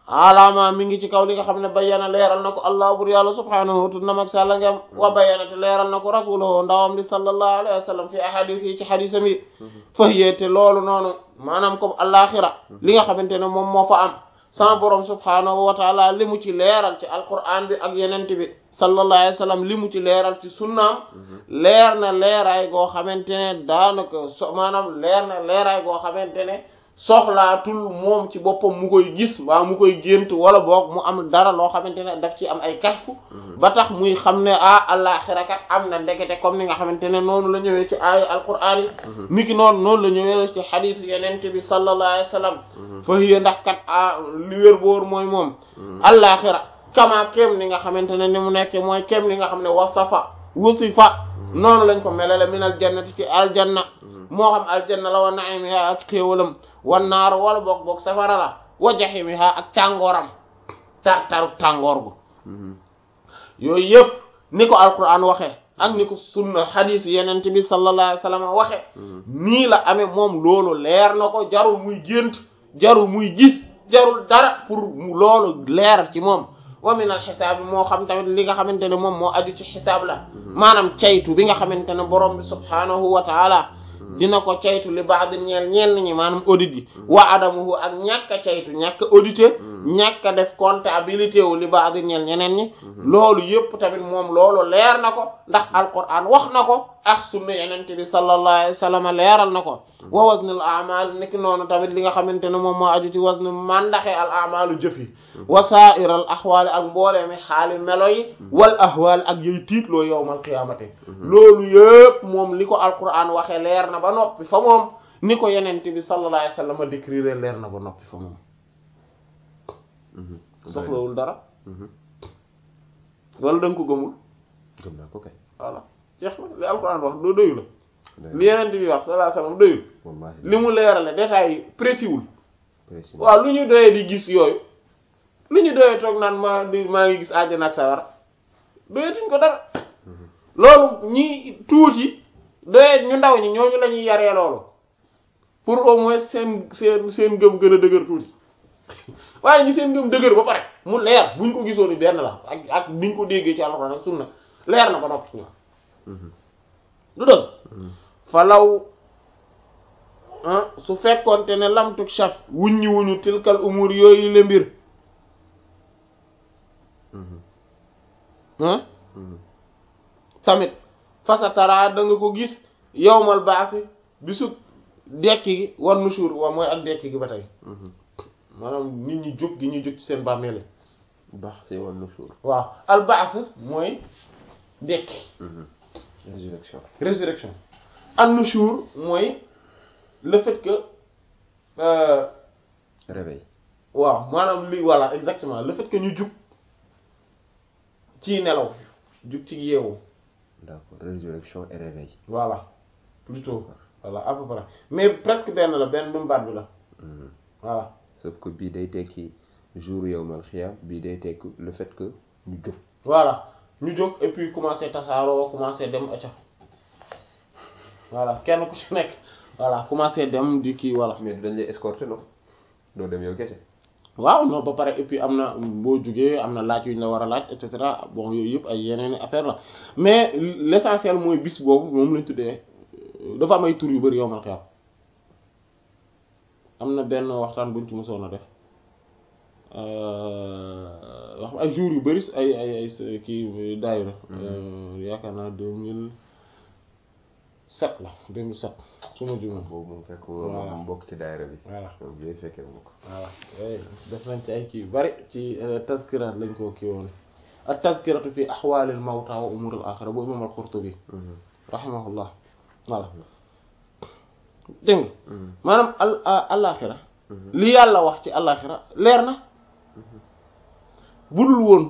Speaker 1: alama mi ngi ci kaw li nga xam ne bayyana leeral na ko allah bur yàlla subhaanahu tun nam ak sàlla ngam wa bayyana te leeral na ko rasuluhu ndawam li sallallahu alayhi wa sallam fi ahadith yi ci xadisam yi fahiyete loolu noonu maanaam comme alaxira li nga xamante ne moom moo fa am sama borom subhaanahu wa taala li mu ci leeral ci alquran bi ak yenent bi sallallahu alayhi wa sallam li mu ci leeral ci sunnaam leer na leeraay goo xamante ne daanaka so maanaam leer na leeraay goo xamante ne soxlaatul moom ci boppam mu koy gis mbaa mu koy gént wala boog mu am dara loo xamante ne daf ci am ay kasfu ba tax muy xam ne ah àllaaxira kat am na ndekete comme ni nga xamante ne noonu la ñëwee ci aaya alquraan yi niki noonu noonu la ñëwee ci xadiis yenente bi sallallahu alayhi wa sallam fa hiya ndax kat ah li wér boor mooy moom àllaaxira kama kem ni nga xamante ne ni mu nekke mooy kem ni nga xam ne wasafa wasifa noonu lañ ko melale min aljannati ci aljanna moo xam aljanna la wa naimiha ak xéewalam wan naaru wala boog boog safara la wa jahimiha ak tàngooram tar taru tàngoor gu yooyu yëpp ni ko alquran waxe ak ni ko sunna hadith yenente bi sallallahu alayhi wasallam waxe nii la amee moom loolu leer na ko jarul muy gént jarul muy gis jarul dara pour loolu leer ci moom wa min al xisaab bi moo xam tamit li nga xamante ne moom moo aju ci xisaab la maanaam caytu bi nga xamante ne borom bi subhaanahu wa taala dina ko caytu li baax di ñeel ñenn ñi maanaam audit yi wa adamuhu ak ñàkk a caytu ñàkk a audité ñàkk a def comptabilité wu li baax di ñeel ñeneen ñi loolu yëpp tamit moom loolu leer na ko ndax alquran wax na ko ak sunna yenente bi sallallahu alayhi wa sallam leeral na ko wa waznul a'mal niki noonu tamit li nga xamante ne moom moo aju ci wazn mandaxe al a'malu jëf yi wa sa'iral ahwali ak mboolee mi xaali melo yi wal ahwal ak yoy tiitloo yawmal qiyamati loolu yëpp moom li ko alquran waxee leer na ba noppi fa moom ni ko yenente bi sallallahu alayhi wa sallam décrire leer na ba noppi fa moom soxlawul dara wala da nga ko gëmul
Speaker 2: gëm naa ko kay
Speaker 1: voilà jeex na li alquran wax doo doyu la li yenente bi wax sallallahu alayhi wa sallam doyul li mu leerale détails yi précis wul waaw lu ñu doyee di gis yooyu lu ñu doyee toog naan ma di maa ngi gis àjjana ak sawara doyetuñ ko dara loolu ñi tuuti doyee ñu ndaw ñi ñooñu la ñuy yaree loolu pour au moins seen seen seen gëm gën a dëgër tuuti waaye ñi seen gëm dëgër ba pare mu leer buñ ko gisoon ni benn la ak ak niñ ko déggee ci alxuraan ak sunna leer na ba noppi ñoom du dëgg falaw su fekkoonte ne lamtuk shaf wuññi wuñu tilkal umur yooyu le mbir tamit fasatara da nga ko gis yawmal ba'thi bisu dekki gi war nushur wa mooy ak dekki gi ba tey maanaam nit ñi jóg gi ñuy jóg ci seen bàmmeele
Speaker 2: baax si war nushur
Speaker 1: waaw al ba'th mooy dekki
Speaker 2: résurrection
Speaker 1: résurrection an nushur mooy le fait que euh,
Speaker 2: réveil
Speaker 1: waaw maanaam li voilà exactement le fait que ñu jug ci nelaw jug ci yeewu
Speaker 2: d'accord résurrection et réveil
Speaker 1: voilà plutôt voilà à peu près mais presque benn la benn même baat bi la voilà
Speaker 2: sauf que bii day tekki jour yawmal xiyaam bii day tekki le fait que ñu jóg
Speaker 1: voilà ñu jóg et puis commencer tasaaroo commencer dem acca voilà kenn ku ci nekk voilà commencer dem di kii voilà
Speaker 2: mais dañ lay escorter non doo dem yow kese
Speaker 1: waaw non ba pare et puis am na boo jógee am na laaj yu ñu la war a laaj et cetera bon yooyu yëpp ay yeneen affaire la mais l'essentiel mooy bis boobu moom lañ tuddee dafa am ay tur yu bari yowmal xiyaam am na benn waxtaan buñ ci mësoon a def wax ay jours yu bari ay ay ay kii daayira yaakaar naa deux mille sept la deux mille sept su ma juumee
Speaker 2: boobu moom fekk moom bokk ci daayira bi
Speaker 1: voilà
Speaker 2: moom yooyu fekkee moom ko
Speaker 1: voilà def nañ ci ay kii yu bari ci tazkiraat lañ koo kii woon ak tazkiratu fi ahwalil mawta wa umuril axira bu imam al-Qurtubi rahimahullah voilà dégg nga maanaam al alaxira li yàlla wax ci alaxira leer na budul woon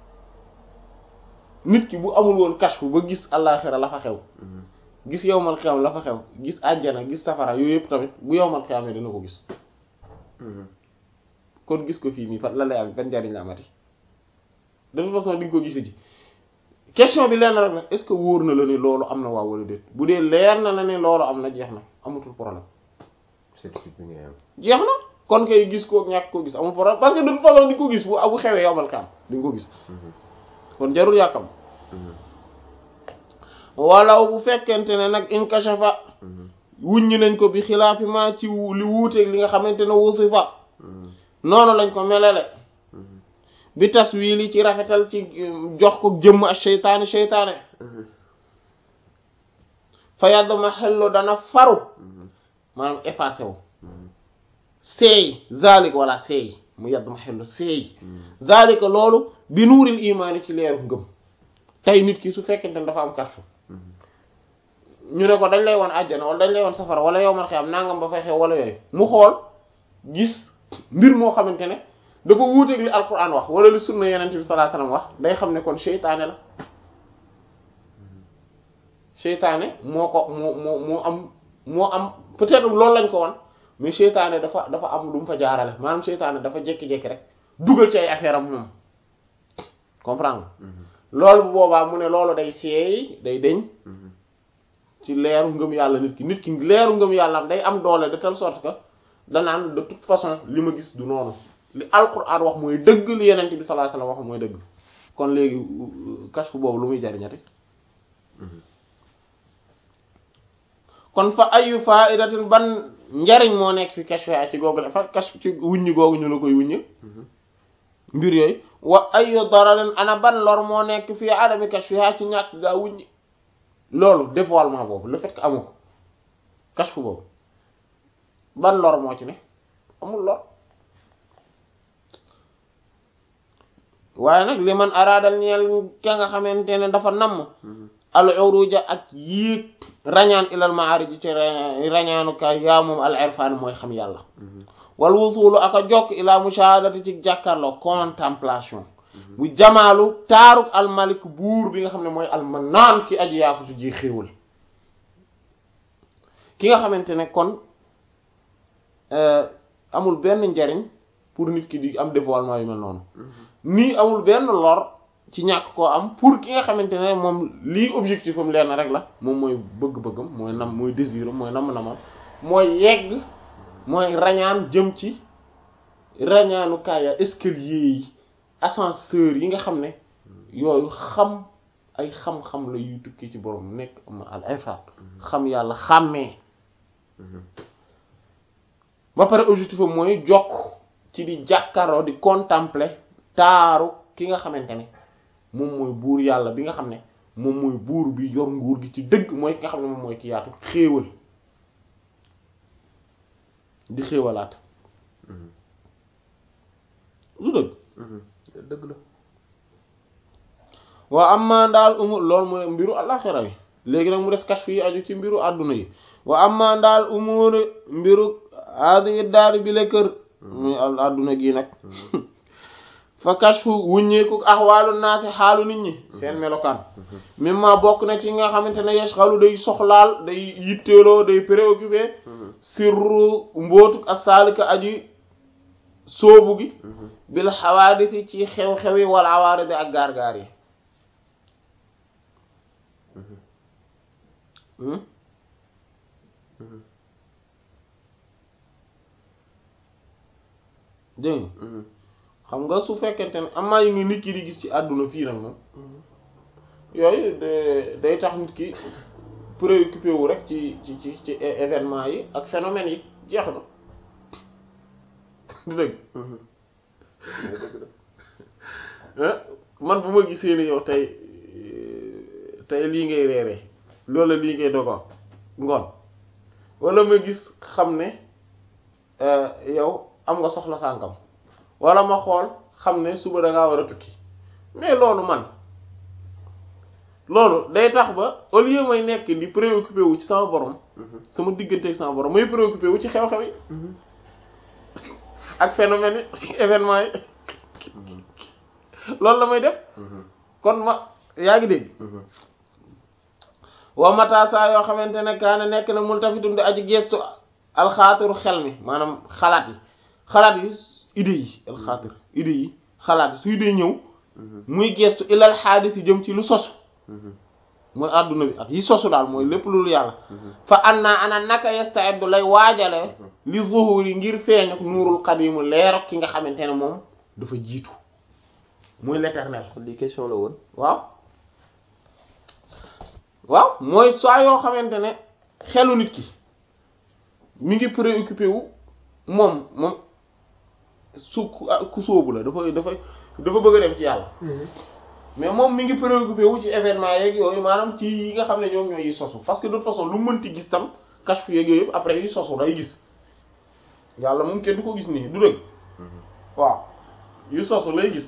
Speaker 1: nit ki bu amul woon kashfu ba gis alaxira la fa xew gis yowmal xiyam la fa xew gis àjjana gis safara yooyu yëpp tamit bu yowmal xiyamee dina ko gis kon gis ko fii nii fa la lay am ban njariñ la amati de toute façon di nga ko gisi ji question bi lenn rek la est-ce que wóor na la ne loolu am na waaw wala déet bu dee leer na la ne loolu am na jeex na amatul problème
Speaker 2: certitude bi ngay am
Speaker 1: jeex na kon kay gis ko ñàkk ko gis amul problème parce que de toute façon di ko gis bu bu xewee yowmal kaam di nga ko gis kon jarul yàkkam walaw bu fekkente ne nag inkashafa wuññi nañ ko bi xilaafi ma ci li wuuteeg li nga xamante ne wusifa noonu lañ ko melale bi taswili ci rafetal ci jox ko jëmm ak seytaane seytaane fa yàdd ma xello dana faru maanaam effacé wu seey zalika wala seey mu yàdd ma xello seey zalika loolu bi nuuril imaani ci leeru ngëm tey nit ki su fekkente ne dafa am kashfu ñu ne ko dañ lay woon àjjana wala dañ lay woon safara wala yow man xam nangam ba fay xew wala yooyu mu xool gis mbir moo xamante ne dafa wuuteeg li alquran wax wala li sunna yeneen bi sallallahu alayhi wasallam wax day xam ne kon seytaane la seytaane moo ko moo moo moo am moo am peut-être loolu lañ ko won mais seytaane dafa dafa am lu mu fa jaarale maanaam seytaane dafa jékki-jékki rek dugal ci ay affaire am moom comprendre loolu bu boobaa mu ne loolu day seey day deñ ci leeru ngëm yàlla nit ki nit ki leeru ngëm yàlla am day am doole de telle sorte que danaan de toute façon li ma gis du noonu li alquran wax mooy dëgg li yenent bi sallallahu alayhi wasallam wax mooy dëgg kon léegi kashfu boobu lu muy jariñati kon fa ayu fa'idatin ban njariñ moo nekk fi kashfu ci googu la fa kashfu ci wuññi googu ñu la koy wuññi mbir yooyu wa ayu dararin ana ban lor moo nekk fii adami kashfu ci ñàkk gaa wuññi loolu dévoilement boobu le fait que amu ko kashfu boobu ban lor moo ci ne amul lor waaye nag li man araadal ñeel ka nga xamante ne dafa namm al uruja ak yéeg rañaan ilal ma'arij ci rañaanukaay yaa moom al irfan mooy xam yàlla wal wusulu ak a jokk ila mushahadati ci jàkkaarloo contemplation bu jamaalu taaruk al malik buur bi nga xam ne mooy al manaan ki aji yaaku su ji xéewal ki nga xamante ne kon amul benn njariñ pour nit ki di am dévoilement yu mel noonu nii amul benn lor ci ñàkk koo am pour ki nga xamante ne moom lii objectif am leen rek la moom mooy bëgg-bëggam mooy nam mooy désir mooy nam-namam mooy yegg mooy rañaan jëm ci rañaanu kaaya escalier yi ascenseur yi nga xam ne yooyu xam ay xam-xam la yuy tukki ci borom nekk ma al ifat xam yàlla xàmmee ba pare objectif am mooy jokk ci di jàkkaarloo di contempler taaru ki nga xamante ne moom mooy buur yàlla bi nga xam ne moom mooy buur bi yor nguur gi ci dëgg mooy ki nga xam ne moom mooy ki yaatu xéewal di xéewalaat lu dëgg
Speaker 2: dëgg la
Speaker 1: waa amma daal umur loolu mooy mbiru àllaxira yi léegi nag mu des kashf yi aju ci mbiru àdduna yi waa amma daal umur mbiru aadi daari bi la kër muy àdduna gi nag fa kashfu wuññeeku axwaalu naasi xaalu nit ñi seen melokaan mimma bokk na ci nga xamante ne yashxalu day soxlaal day yitteeloo day préoccupé sirru mbootuk as-saalika aji soobu gi bil xawaadisi ci xew-xew yi wal awaaridi ak gaar-gaar yi dégg xam nga su fekkente ne amaa yi nga nit ki di gis ci àdduna fii nag moom yooyu day tax nit ki préoccupé wu rek ci ci ci ci événement yi ak phénomènes yi jeex na du dëgg man bu ma gisee ni yow tey tey lii ngay reeree loolu lii ngay dogon ngoon wala ma gis xam ne yow am nga soxla sànkam wala ma xool xam ne suba da ngaa war a tukki mais loolu man loolu day tax ba au lieu may nekk di préoccupé wu ci sama borom sama diggante ak sama borom may préoccupé wu ci xew-xew yi ak phénomène yi événement yi loolu la may def kon ma yaa ngi dégg wa mata saa yoo xamante ne kaana nekk na multafitun di aji gestu alxaatiru xel mi maanaam xalaat yi xalaat yi idées yi alxaatir idées yi xalaat yi suy dee ñëw muy gestu ilal xaadis yi jëm ci lu sosu mooy àdduna bi ak yi sosu daal mooy lépp loolu yàlla fa an naa ana naka yasta'iddu lay waajale li zuhuri ngir feeñ ak nuurul qadimu leer ki nga xamante ne moom dafa jiitu muy l'éternel.
Speaker 2: kon lii question la woon.
Speaker 1: waaw waaw mooy saa yoo xamante ne xelu nit ki mi ngi préoccupé wu moom moom su ku sóobu la dafa dafa dafa bëgg a dem ci yàlla. mais moom mi ngi préoccupé wu ci événement yeeg yooyu maanaam ci yi nga xam ne ñoom ñooy yi sosu parce que de toute façon lu mënti gis tam kashfu yeeg yooyu yëpp après yi sosu day gis yàlla moom kenn du ko gis nii du dëgg. waaw yu sosu lay gis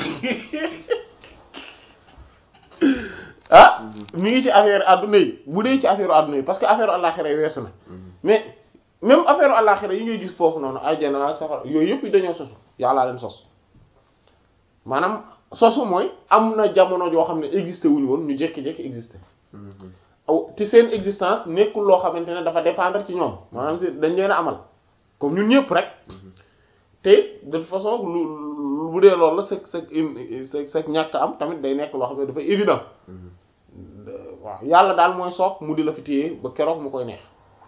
Speaker 1: ah mi ngi ci affaire adduna yi bu dee ci affaire adduna yi parce que affaire àllaxira yi weesu na mais même affaire àllaxira yi ngay gis foofu noonu àjjana ak safara yooyu yëpp dañoo sosu yàllaa leen sos maanaam sosu mooy am na jamono joo xam ne existé wuñu woon ñu jékki-jékki existé aw te seen existence nekkul loo xamante ne dafa dépendre ci ñoom maanaam si dañ leen a amal comme ñun ñëpp rek te de toute façon lu bu dee loolu la sa sa sa sa ñàkk am tamit day nekk loo xam ne dafa évident waaw yàlla daal mooy soog mu di la fi téye ba keroog mu koy neex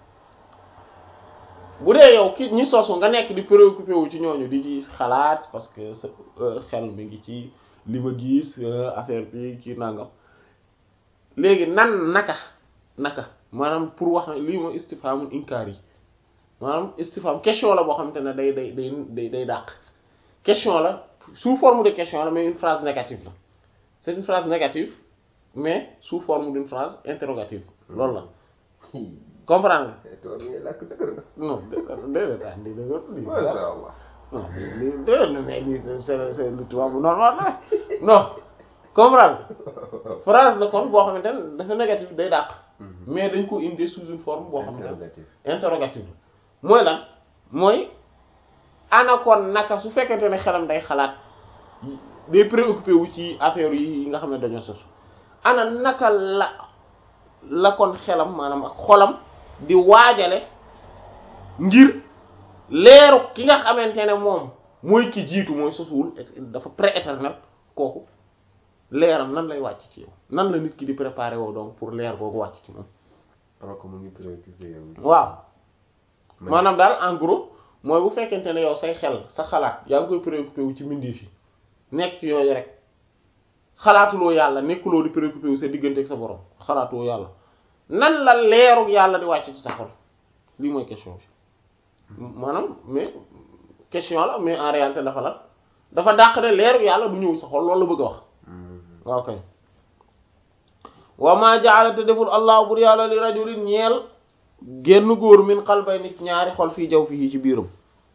Speaker 1: bu dee yow ki ñi sosu nga nekk di préoccupé wu ci ñooñu di ci xalaat parce que sa xel mi ngi ci li ma gis affaire bi ci nangam léegi nan naka naka maanaam pour wax ne lii mooy istifhamul inkaar yi maanaam istifham question la boo xamante ne day day day day day dàq question la sous forme de question la mais une phrase négative la c'est une phrase négative mais sous forme d'une phrase interrogative loolu la comprendre nga. non déedéet ah lii dëgër lii.
Speaker 2: masha Allah.
Speaker 1: non lii déedéet na mais lii c'est c'est lu tubaab bu normal la non comprendre nga phrase la kon boo xamante ne dafa négative day dàq. mais dañ ko indi sous une forme boo xamante ne interrogative la mooy lan mooy ana kon naka su fekkente ne xelam day xalaat day préoccupé wu ci affaire yi nga xam ne dañoo sosu ana naka la la kon xelam maanaam ak xolam di waajale ngir leeru ki nga xamante ne moom mooy ki jiitu mooy sosuwul dafa pré-éternel kooku leeram nan lay wàcc ci yow nan la nit ki di préparer woo donc pour leer boobu wàcc ci moom.
Speaker 2: alors que mu ngi préoccupé yow.
Speaker 1: waaw maanaam daal en gros mooy bu fekkente ne yow say xel sa xalaat yaa ngi koy préoccupé wu ci mbindeef yi nekk ci yooyu rek xalaatuloo yàlla nekkuloo di préoccupé wu sa diggante ak sa borom xalaatuloo yàlla nan la leeru yàlla di wàcc ci sa xol lii mooy question bi maanaam mais question la mais en réalité dafa la dafa dàq ne leeru yàlla du ñëw sa xol loolu la bëgg a wax waaw kay wa ma ja'ala te deful allah bur yàlla li rajulin ñeel génn góor min qalbay nit ñaari xol fii jaw fii ci biiram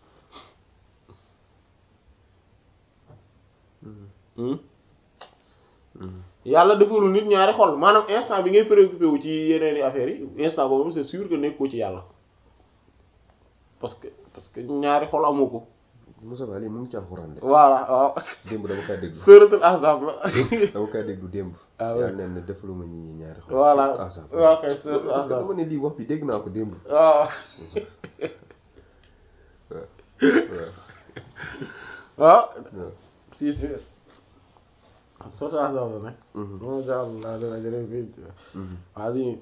Speaker 1: yàlla defalul nit ñaari xol maanaam instant bi ngay préoccupé wu ci yeneen i affaires yi instant boobu c'est sûr que nekkoo ci yàlla parce que parce que ñaari xol amoo ko.
Speaker 2: Moussa Ba lii mu ngi ci alxuraan de.
Speaker 1: voilà waaw.
Speaker 2: démb dama kaa déglu.
Speaker 1: Suratul Ahzab la.
Speaker 2: dama kaa déglu démb.
Speaker 1: ah oui
Speaker 2: yaa ne defaluma ñi ñaari xol.
Speaker 1: voilà
Speaker 2: Ahzab
Speaker 1: waaw kay Suratul
Speaker 2: parce que
Speaker 1: Ahzab
Speaker 2: dama ne lii wax bi dégg naa ko démb.
Speaker 1: waaw.
Speaker 2: waaw.
Speaker 1: waaw. si si. Suratul Ahzab la nag. moo jàll laa dana jëlee fii. waaw lii.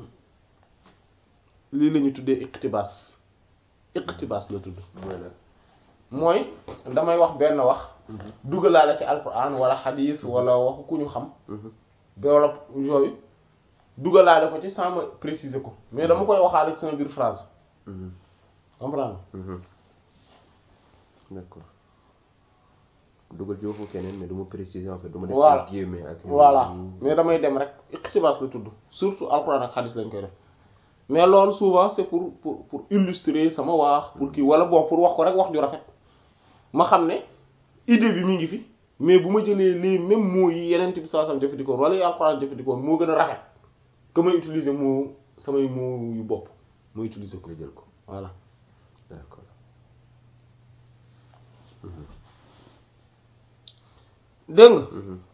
Speaker 1: lii la ñu tuddee iqtibaas. iqtibaas la tudd.
Speaker 2: mooy la.
Speaker 1: mooy damay wax benn wax dugalaale ci alquran wala xadiis wala waxu ku ñu xam wala yooyu dugalaale ko ci sans ma préciser ko mais dama koy waxaale ci sama biir phrase comprendre
Speaker 2: d'accord dugal ci waxu keneen mais du ma préciser en fait du ma def
Speaker 1: voilà
Speaker 2: guillemets ak
Speaker 1: voilà mais damay dem rek iqtibaas la tudd surtout alquran ak xadiis lañ koy def mais loolu souvent c'est pour pour pour illustrer sama wax pour kii wala bon pour wax ko rek wax ju rafet ma xam ne idée bi mi ngi fi mais bu ma jëlee les mêmes mots yi yeneen bi sallallahu alayhi wasallam jëfandikoo wala yi alxuraan jëfandikoo moo gën a rafet que may utiliser mot samay mots yu bopp ma utiliser ko jël ko voilà
Speaker 2: d'accord
Speaker 1: dégg nga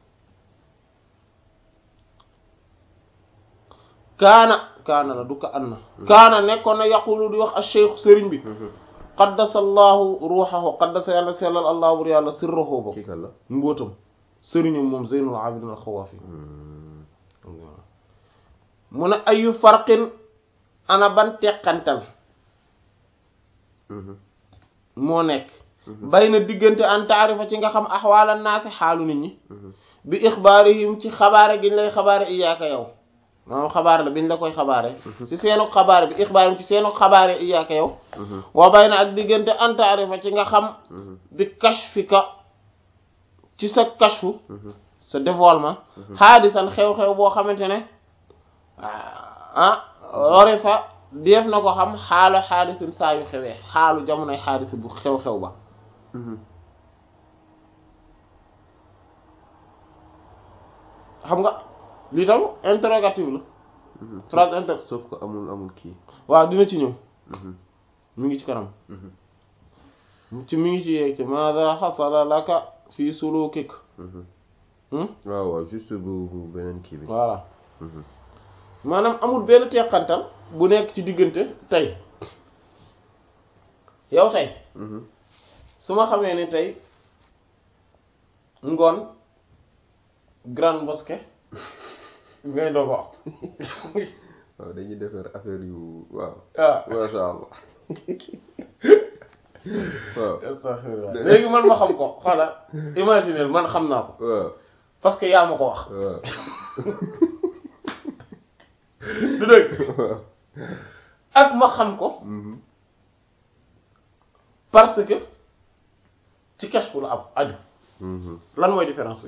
Speaker 1: kaana kaana la du ka an na kaana nekkoon na yaqulu di wax ash-shaykh sëriñ bi qaddasa allahu ruuxahu qaddasa yàlla sellal allah bur yàlla sirruhu ba
Speaker 2: kii kan la
Speaker 1: mbóotam sëriñam moom Zeynul Abidin al-Xawaafi mu ne ayu farqin ana ban teqantal moo nekk bay na diggante an taarifa ci nga xam axwaala naasi xaalu nit ñi bi ixbaarihim ci xabaare gi ñu lay xabaare iyaaka yow maanaam xabaar la biñ la koy xabaare ci seenu xabaare bi ixbaarihim ci seenu xabaare iyaaka yow wa bay na ak diggante an taarifa ci nga xam bi kashfika ci sa kashfu sa dévoilement xaadisan xew-xew boo xamante ne ah orifa def na ko xam xaalu xaadisin saa yu xewee xaalu jamonoy xaadis bu xew-xew ba xam nga lii tam interrogative la phrase inter
Speaker 2: sauf que amul amul kii
Speaker 1: waaw dina ci ñëw mi ngi ci kanam ci mi ngi ci yeeg ci maada xasala laka fii sulukik
Speaker 2: waaw waaw juste bu bu beneen kii bi
Speaker 1: voilà maanaam amul benn teqantal bu nekk ci diggante tey yow tey su ma xamee ni tey ngoon grande mosquée ngay dogo
Speaker 2: waaw dañuy defar affaire yu waaw
Speaker 1: ah
Speaker 2: masha Allah waaw
Speaker 1: astaghfirullah léegi man ma xam ko xoolal imaginer man xam naa ko
Speaker 2: waaw
Speaker 1: parce que yaa ma ko wax
Speaker 2: waaw
Speaker 1: du dëgg ak ma xam ko parce que ci kashfu la ab aju lan mooy différence bi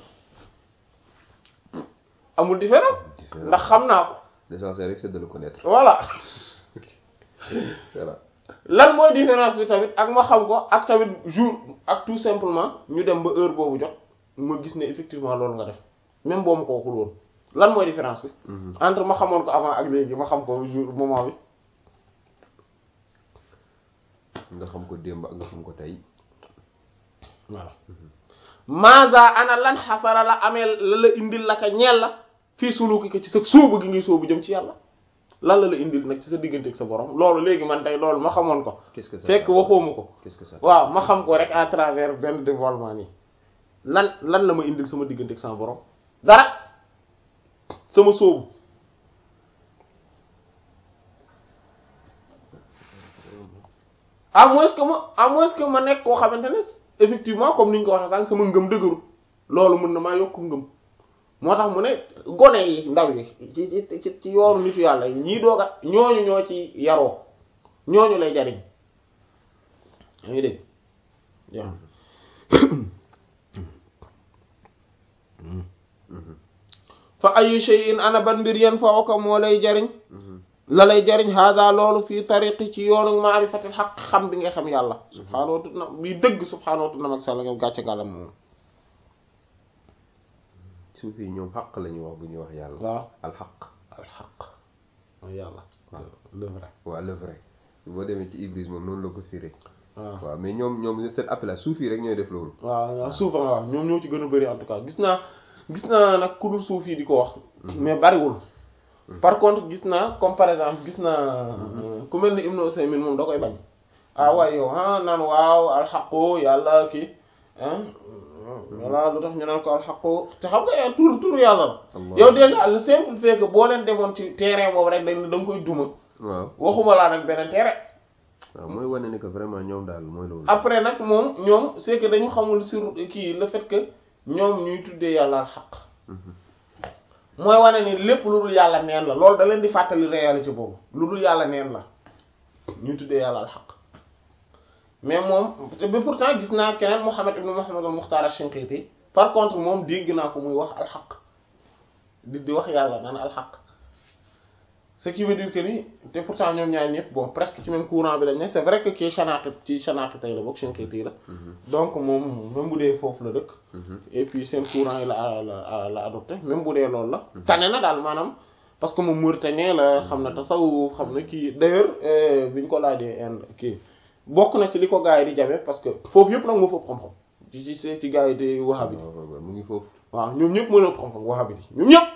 Speaker 1: amul différence ndax xam naa ko
Speaker 2: l'essentiel rek c'est de le connaître
Speaker 1: voilà
Speaker 2: voilà
Speaker 1: lan mooy différence bi tamit ak ma xam ko ak tamit jour ak tout simplement ñu dem ba heure boobu jot ma gis ne effectivement loolu nga def même boo ma ko waxul woon lan mooy différence bi entre ma xamoon ko avant ak léegi ma xam ko jour moment bi
Speaker 2: nga xam ko démb ak nga xam ko tey
Speaker 1: voilà maza ana lan xasara la amee la la indil la ka ñeel la fii suluki ko ci sa sóobu gi ngi sóobu jëm ci yàlla lan la la indil nag ci sa diggante ak sa borom loolu léegi man tey loolu ma xamoon ko
Speaker 2: qu'est-ce que ça
Speaker 1: fekk waxooma ko
Speaker 2: qu'est-ce que ça
Speaker 1: waaw ma xam ko rek à travers benn dévoilement nii lan lan la ma indil sama diggante ak sama borom dara sama sóobu à moins que ma à moins que ma nekk koo xamante ne effectivement comme ni ñu ko waxee sànq sama ngëm dëgëru loolu mën na maa yokk ngëm moo tax mu ne gone yi ndaw yi ci ci ci yoonu nitu yàlla yi ñii dooga ñooñu ñoo ci yaroo ñooñu lay jariñ yaa ngi dégg fa ayu shay'in ana ban mbir yan fa oka moo lay jariñ la lay jariñ hada loolu fii tariqi ci yoonu maarifatil xaq xam bi nga xam yàlla subhaanahu wa ta'ala bi dëgg subhaanahu wa ta'ala mag sàlla nga gàcce gàllam moom
Speaker 2: suuf yi ñoom xaq la ñuy wax bu ñuy wax yàlla
Speaker 1: waaw
Speaker 2: alxaq
Speaker 1: alxaq mooy yàlla
Speaker 2: waaw
Speaker 1: le vrai
Speaker 2: waaw le vrai boo demee ci Ibris moom noonu la ko firé
Speaker 1: waaw
Speaker 2: waaw mais ñoom ñoom seen appel suuf yi rek ñooy def loolu
Speaker 1: waaw waaw souvent waaw ñoom ñoo ci gën a bëri en tout cas gis naa gis naa nag ku dul suuf yi di ko wax mais bariwul par contre gis naa comme par exemple gis naa ku mel ni Ibn Usaymin moom da koy bañ ah waaye yow ah naan waaw alxaqu yàlla kii ah voilà lu tax ñu naan ko alxaqu te xam nga tur tur yàlla la yow déjà le simple fait que boo leen demoon ci terrain boobu rek dañ da nga koy duma
Speaker 2: waaw
Speaker 1: waxuma laa nag beneen terrain
Speaker 2: waaw mooy wane ni que vraiment ñoom daal mooy loolu
Speaker 1: après nag moom ñoom c'est que dañu xamul sur kii le fait que ñoom ñuy tuddee yàlla alxaq mooy wane ni lépp lu dul yàlla neen la loolu da leen di fàttali réalité boobu lu dul yàlla neen la ñuy tuddee yàlla alxaq mais moom ba pourtant gis naa keneen Muhammad ibn Muhammad al-Mukhtar al-Shinqiti par contre moom dégg naa ko muy wax alxaq di di wax yàlla naan alxaq ce qui veut dire que ni te pourtant ñoom ñaar ñëpp bon presque ci même courant bi lañ ne c'est vrai que kii Shanaqi ci Shanaqi tey la bokk Shinqiti la donc moom même bu dee foofu la dëkk et puis seen courant yi la la la adopté même bu dee loolu la tane na daal maanaam parce que moom Mauritanien la xam na tasawuf xam na kii d'ailleurs bi ñu ko laajee Inde kii bokk na ci li ko gars yi di jabe parce que foofu yëpp nag moo fëpp xam-xam ci ci ci gars yi di wahhabi
Speaker 2: mu ngi foofu
Speaker 1: waaw ñoom ñëpp moo leen ëpp xam-xam wahhabi di ñoom ñëpp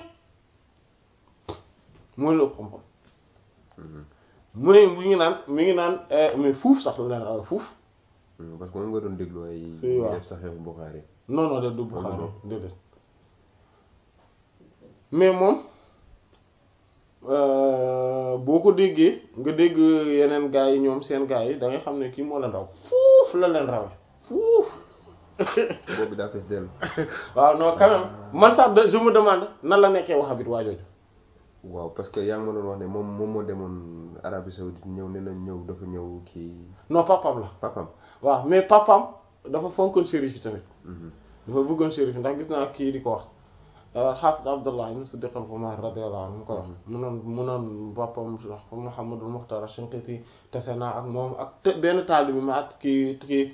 Speaker 1: moo leen ëpp xam-xam mu ne mi ngi naan mi ngi naan mais fuuf sax la leen raw fuuf
Speaker 2: parce que moom nga doon déglu ay def Sahih Bukhari
Speaker 1: non non de du Bukhari déedéet mais moom boo ko déggee nga dégg yeneen gaa yi ñoom seen gaa yi da ngay xam ne kii moo leen raw fuuf la leen rawe fuuf
Speaker 2: boobu daa fees dellu.
Speaker 1: waaw non quand même man sax je me demande nan la nekkee wahhabite waajooju.
Speaker 2: waaw parce que yaa ngi ma doon wax ne moom moom moo demoon Arabie Saoudite ñëw ne na ñëw dafa ñëw kii.
Speaker 1: non papam la.
Speaker 2: papam
Speaker 1: waaw mais papam dafa fonkoon shérif yi tamit. dafa bëggoon shérif yi ndax gis naa kii di ko wax. Hafiz Abdullah ibn Siddiq al-Ghumari radiyallahu anhu mu ko wax mu noon mu noon boppam Muhammadul Mukhtar Shinqiti tase naa ak moom ak te benn taalibe bi ma ak kii kii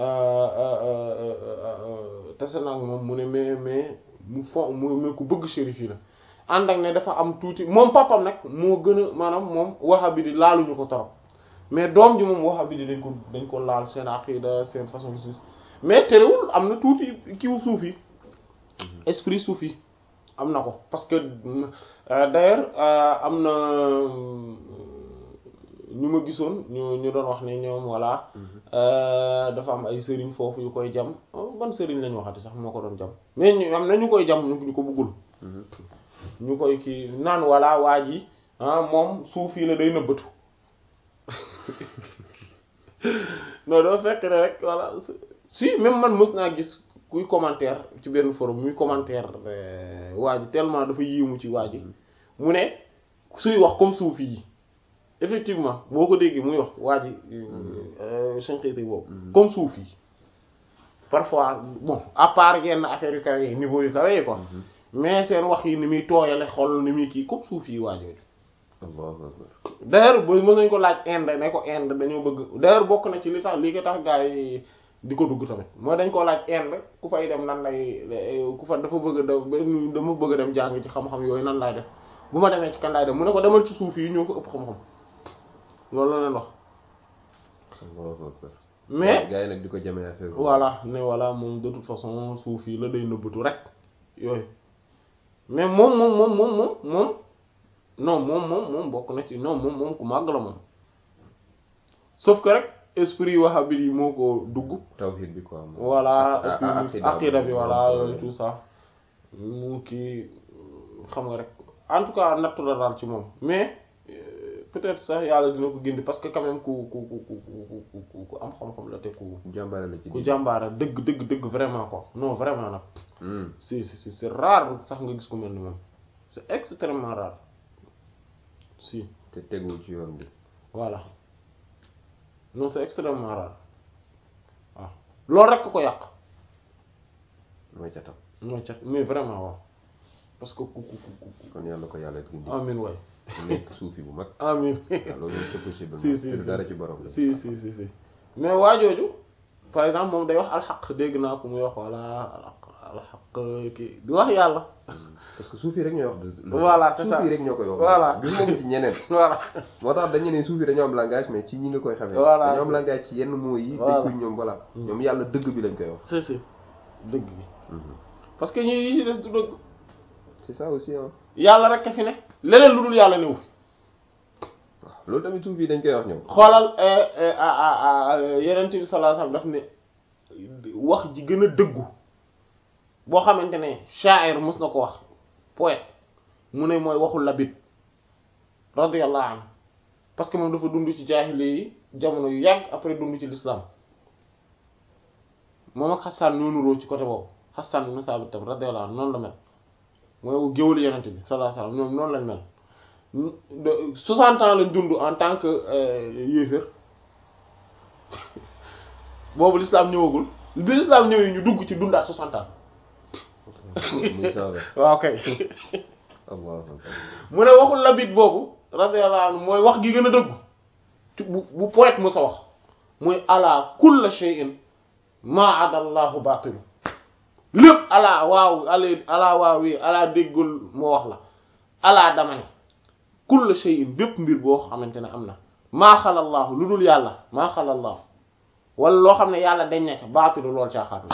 Speaker 1: tase naa ak moom mu ne mais mais mu fo mu ku bëgg shérif yi la ànd ak ne dafa am tuuti moom papam nag moo gën a maanaam moom wahhabi di laaluñu ko torop mais doom ji moom wahhabi di dañ ko dañ ko laal seen aqida seen façon de mais terewul am na tuuti kiiwu suufi esprit suufi am na ko parce que d'ailleurs am na ñu ma gisoon ñu ñu doon wax ne ñoom voilà dafa am ay sëriñ foofu yu koy jam ban sëriñ lañu waxati sax moo ko doon jam mais ñu am na ñu koy jam ñu ko bëggul ñu koy kii naan voilà waa ji moom suufi la day nëbbatu non doo fekk ne rek voilà si même man mës naa gis kuy commentaire ci benn forum muy commentaire waa ji tellement dafa yéemu ci waa ji mu ne suy wax comme suufi yi effectivement boo ko déggee muy wax waa ji Shinqiti boobu comme suufi yi parfois bon à part yenn affaire yu kawe yi niveau yu kawe yi quoi mais seen wax yi ni muy tooyale xol ni muy kii comme suufi yi waa jooju d'ailleurs booy mën nañ ko laaj Inde ne ko Inde dañoo bëgg d'ailleurs bokk na ci li tax lii ko tax gars yi di ko dugg tamit mooy dañ koo laaj Inde ku fay dem nan lay ku fa dafa bëgg da dama bëgg a dem jàng ci xam-xam yooyu nan laay def bu ma demee ci kan laay dem mu ne ko demal ci suuf yi ñoo fa ëpp xam-xam loolu la leen wax. mais
Speaker 2: gars yi nag di ko jamee affaire
Speaker 1: voilà ne voilà moom de toute façon suuf yi la day nëbbatu rek yooyu mais moom moom moom moom moom moom non moom moom moom bokk na ci non moom moom ku màgg la moom sauf que rek esprit wahhabi yi moo ko dugg.
Speaker 2: tawhid bi quoi.
Speaker 1: voilà aqida bi voilà yooyu tout ça mu kii xam nga rek en tout cas nattu la daal ci moom mais peut-être sax yàlla dina ko gindi parce que quand même ku ku ku ku ku ku am xam-xam la te ku.
Speaker 2: jàmbaare la ci
Speaker 1: ku jàmbaare dëgg dëgg dëgg vraiment quoi non vraiment nag. si si si c'est rare sax nga gis ko mel ni moom c'est extrêmement rare si.
Speaker 2: te teguwul ci yoon bi.
Speaker 1: voilà. non c'est extrêmement rare waaw loolu rek ko yàq.
Speaker 2: mooy catam.
Speaker 1: mooy cat mais vraiment waaw parce que ku ku ku.
Speaker 2: kon yàlla ko yàlla gindi.
Speaker 1: amiin waay.
Speaker 2: nekk suufi bu mag.
Speaker 1: amiin.
Speaker 2: waaw loolu c'est possible.
Speaker 1: si si
Speaker 2: te du dara ci borom la.
Speaker 1: si si si si mais waa jooju par exemple moom day wax alxaq dégg naa ko muy wax voilà alxaq kii di wax yàlla.
Speaker 2: parce que suufi rek ñooy wax.
Speaker 1: voilà c'est ça
Speaker 2: suufi rek ñoo koy wax.
Speaker 1: voilà
Speaker 2: gis nga ko ci ñeneen.
Speaker 1: voilà.
Speaker 2: moo tax dañu ne suufi dañoo am langage mais ci ñi nga koy xamee.
Speaker 1: voilà
Speaker 2: dañoo am langage ci yenn mots yi.
Speaker 1: voilà
Speaker 2: dañ ko ñoom voilà. ñoom yàlla dëgg bi lañ koy wax.
Speaker 1: si si dëgg bi. parce que ñi yi ci des du dëgg.
Speaker 2: c'est ça aussi ah.
Speaker 1: yàlla rek a fi ne. leneen lu dul yàlla newu fi.
Speaker 2: waaw loolu tamit suufi dañ koy wax ñoom.
Speaker 1: xoolal Yonent bi sallallahu alayhi wasallam daf ne wax ji gën a dëggu boo xamante ne sha'ir mës na ko wax poète mu ne mooy waxul Labid radiyallahu anhu parce que moom dafa dund ci jaahili yi jamono yu yàgg après dund ci l'islam moom ak Hassan ñoo nuroo ci côté boobu Hassan ibn Sabit tam radiyallahu anhu noonu la mel mooy géwël Yonent bi sallallahu alayhi wasallam ñoom noonu lañ mel soixante ans lañ dund en tant que yéeféer boobu l'islam ñëwagul bi l'islam ñëwee ñu dugg ci dundaat soixante ans waaw kay mu ne waxul Labid boobu radiyallahu anhu mooy wax gi gën a dëggu bu bu poète mu sa wax muy ala kulla shay'in ma ada Allahu batilu lépp ala waaw ala ala waaw wi ala déggul moo wax la ala dama ne kulla shay'in bépp mbir boo xamante ne am na maa xala Allahu lu dul yàlla maa xala Allahu wala loo xam ne yàlla dañ nekk baatilu lool caaxaatu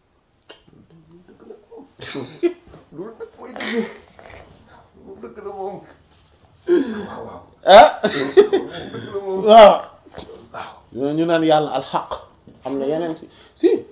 Speaker 2: loolu nag mooy dëgg moom dëgg la moom waaw waaw
Speaker 1: ah
Speaker 2: dëgg la moom
Speaker 1: waaw waaw ñu naan yàlla alxaq am na yeneen si si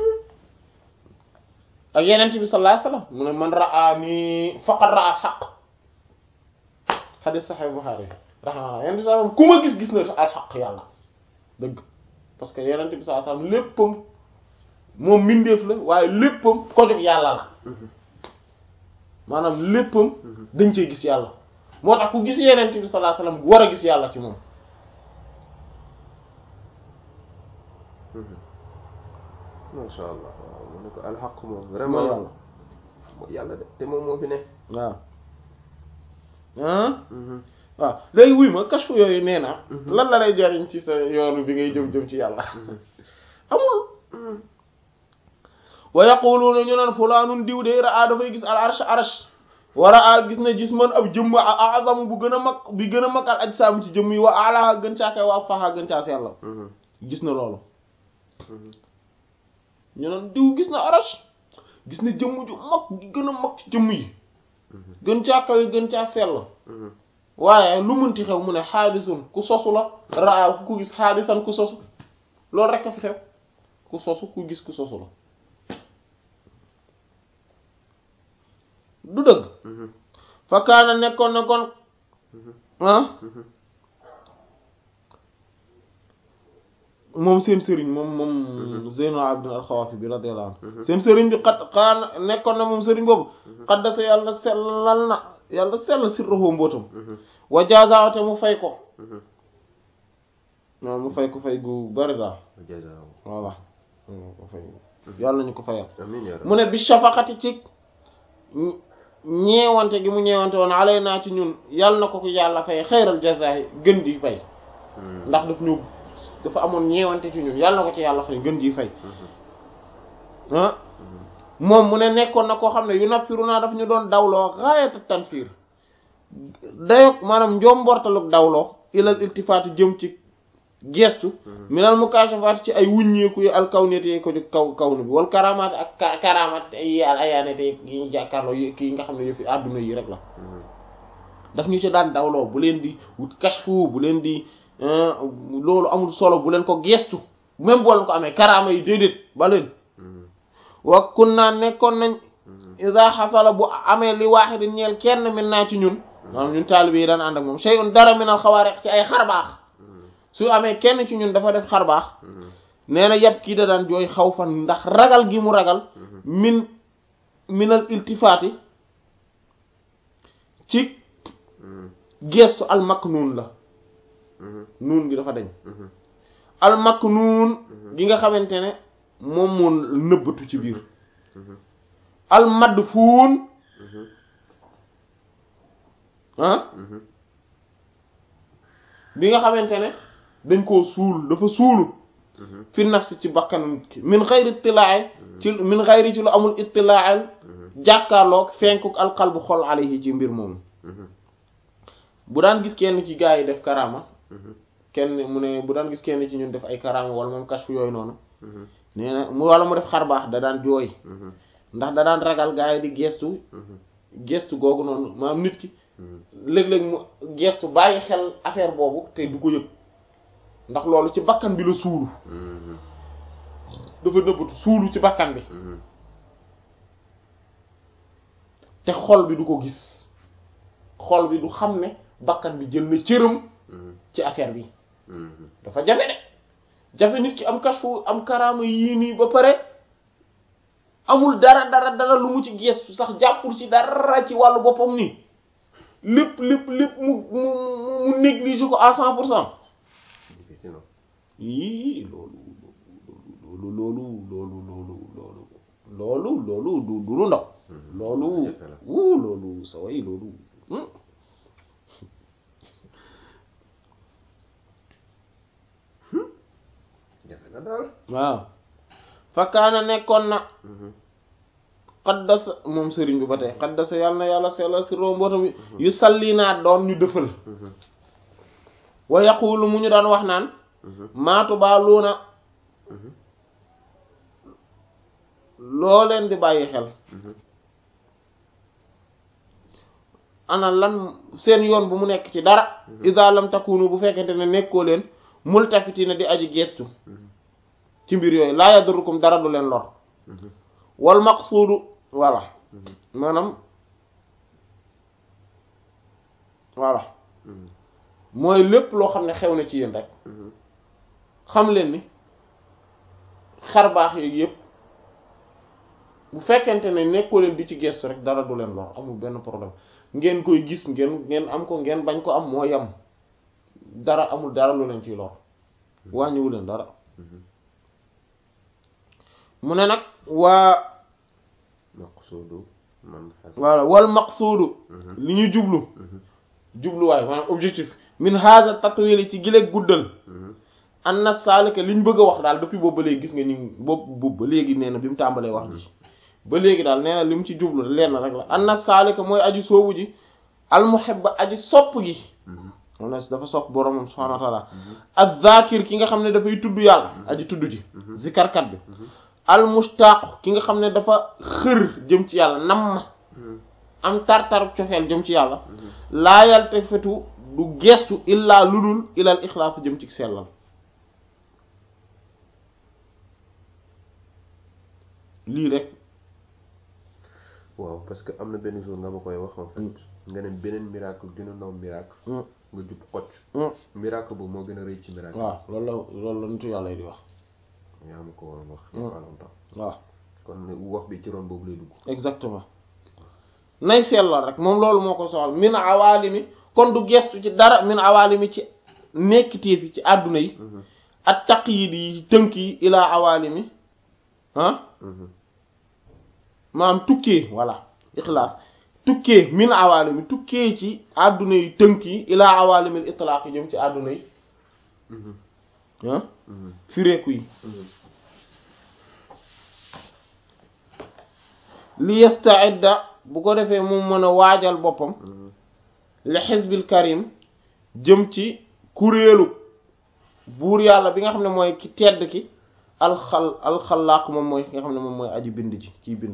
Speaker 1: ak yeneen bi sallallahu alayhi wasallam mu ne man ra'a ni faqad ra'a alxaq xadis Sahih Bukhari rahmaani yeneen bi sallallahu alayhi wasallam ku ma gis gis na al xaq yàlla dëgg parce que yeneen bi sallallahu alayhi wasallam léppam moom mbindeef la waaye léppam ko jóg yàlla la maanaam léppam dañ cee gis yàlla moo tax ku gis yeneen bi sallallahu alayhi wasallam war a gis yàlla ci moom.
Speaker 2: masha Allah waaw mu ne ko alxaq moom vraiment yàlla mooy yàlla de te moom moo fi ne
Speaker 1: waaw ah waaw léegi wuy ma kashfu yooyu nee na lan la lay jariñ ci sa yoonu bi ngay jëm jëm ci yàlla amul wa yaquluuna ñu naan fulaanun diw de raa dafay gis al arsh arsh wara a gis na gis man ab jëmm azamu bu gën a mag bi gën a mag al ajsaam ci jëmm yi wa ala gën caa kay waa faxa gën caa seetla gis na loolu ñu naan diw gis na arash gis na jëmm ju mag gi gën a mag ci jëmm yi gën caa kawe gën caa sell waaye lu mënti xew mu ne xaadisun ku sosu la raa ku gis xaadisan ku sosu loolu rekk a fi xew ku sosu ku gis ku sosu la du dëgg fa kaana nekkoon na kon ah moom seen sëriñ moom moom Zeynul Abidin al-Xawaafi bi radiyallahu anhu seen sëriñ bi xat xaana nekkoon na moom sëriñ boobu xaddasa yàlla sellal na yàlla sell sirruhu mbootam wa jazaawate mu fay ko waaw mu fay ko fay gu bari daal voilà ko fay yàlla nañu ko fayal mu ne bi shafaqati ci ñeewante gi mu ñeewante woon alay naa ci ñun yàlla na ko ko yàlla fay xayral jazaay gën di fay ndax daf ñu dafa amoon ñeewante ci ñun yàlla na ko ci yàlla fay gën ji fay ah moom mu ne nekkoon na koo xam ne yu nappiru naa daf ñu doon dawloo gaayata tanfiir dayoog maanaam njombortalug dawloo ilal iltifaatu jëm ci gestu minal mukaashafaat ci ay wuññeeku yi alkawniyati yi ko jóg kaw kaw nu bi wal karamaat ak karamaat yi al ayaanate yi ñu jàkkaarloo yi kii nga xam ne yëfi àdduna yi rek la daf ñu ci daan dawloo bu leen di wut kashfu bu leen di loolu amul solo bu leen ko gestu même boo leen ko amee karaama yi déedéet ba leen wa kun naa nekkoon nañ isa xasala bu amee li waaxidin ñeel kenn min naa ci ñun maanaam ñun taalibe yi daan ànd ak moom shay'un dara minal xawaariq ci ay xarbaax su amee kenn ci ñun dafa def xarbaax nee na yàpp kii da daan jooy xaw fan ndax ragal gi mu ragal min minal iltifaati ci gestu al maknuun la nuun gi dafa dañ al maknuun gi nga xamante ne moom moo nëbbatu ci biir al madfuun ah bi nga xamante ne dañ koo suul dafa suulu fi nafsi ci bakkan min xayri ittilaa'i ci min xayri ci lu amul ittilaa'i jàkkaarloog fenkuk alqalbu xol alayhi ci mbir moomu bu daan gis kenn ci gaa yi def karama kenn mu ne bu daan gis kenn ci ñun def ay karama wala moom kashfu yooyu noonu nee na mu wala mu def xar baax da daan jooy ndax da daan ragal gaa yi di gestu gestu googu noonu maanaam nit ki léeg-léeg mu gestu bàyyi xel affaire boobu te du ko yëg ndax loolu ci bakkan bi la suulu dafa nëbbatu suulu ci bakkan bi te xol bi du ko gis xol bi du xam ne bakkan bi jël na cëram ci affaire bi dafa jafe de jafe nit ki am kashfu am karaama yii nii ba pare amul dara dara dara lu mu ci gestu sax jàppul ci dara ci wàllu boppam nii lépp lépp lépp mu mu mu néglige ko à cent pour cent yii loolu loolu loolu loolu loolu loolu loolu du du lu ndaw loolu wu loolu sa way loolu
Speaker 2: jafe na daal
Speaker 1: waaw fakkaana nekkoon na xaddasa moom sëriñ bi ba tey xaddasa yàlla na yàlla sellal si roo mbootam yu salli naa doon ñu dëfal wa yaqulu mu ñu daan wax naan maatu baa luuna loo leen di bàyyi xel ana lan seen yoon bu mu nekk ci dara iza lam takunu bu fekkente ne nekkoo leen multafitina di aji gestu ci mbir yooyu laa yadurukum dara du leen lor wal maqsuudu voilà maanaam voilà mooy lépp loo xam ne xew na ci yéen rek xam leen ni xar baax yooyu yëpp bu fekkente ne nekkoo leen di ci gestu rek dara du leen lor amul benn problème ngeen koy gis ngeen ngeen am ko ngeen bañ ko am moo yam dara amul dara lu leen ciy lor wàññiwu leen dara mu ne nag waa
Speaker 2: maqsuudu man
Speaker 1: voilà wal maqsuudu li ñu jublu jubluwaay maanaam objectif min hadha tatwil ci gileeg guddal an na saalika liñ bëgg a wax daal depuis boobu ba léegi gis nga ñu boobu boobu ba léegi nee na bi mu tàmbalee wax ji ba léegi daal nee na li mu ci jublu leen rek la an na saalika mooy aji soobu ji al muhibba aji sopp gi moom na dafa sopp boromam subhanahu wa ta'ala az-zakir ki nga xam ne dafay tudd yàlla aji tudd ji zikarkat bi al mushtaq ki nga xam ne dafa xër jëm ci yàlla nam ma am tar-tar cofeel jëm ci yàlla laa yaltafitu du gestu illaa ludul ilal ixlaas jëm ci sellal lii rek
Speaker 2: waaw parce que am na benn jour nga ma koy wax en fait nga ne beneen miracle dina naw miracle nga jub xocc miracle boobu moo gën a rëy ci miracle
Speaker 1: waaw loolu la loolu la nitu yàlla yi di wax
Speaker 2: yaa ma ko waroon wax il y a pas longtemps
Speaker 1: waaw
Speaker 2: kon wax bi ci ron boobu lay dugg
Speaker 1: exactement nay sellal rek moom loolu moo ko soxal min awaalimi kon du gestu ci dara min awaalimi ci nekkiteef yi ci àdduna yi ak taqyid yi tënk yi ilaa awaalimi ah maanaam tukkee voilà ixlaas tukkee min awaalimi tukkee ci àdduna yi tënk yi ilaa awaalimil itlaaq yi jëm ci àdduna yi ah fireeku yi li yasta'idda bu ko defee moom mën a waajal boppam li xisbil karim jëm ci kuréelu buur yàlla bi nga xam ne mooy ki tedd ki alxal alxalaaq moom mooy ki nga xam ne moom mooy aji bind ji kiy bind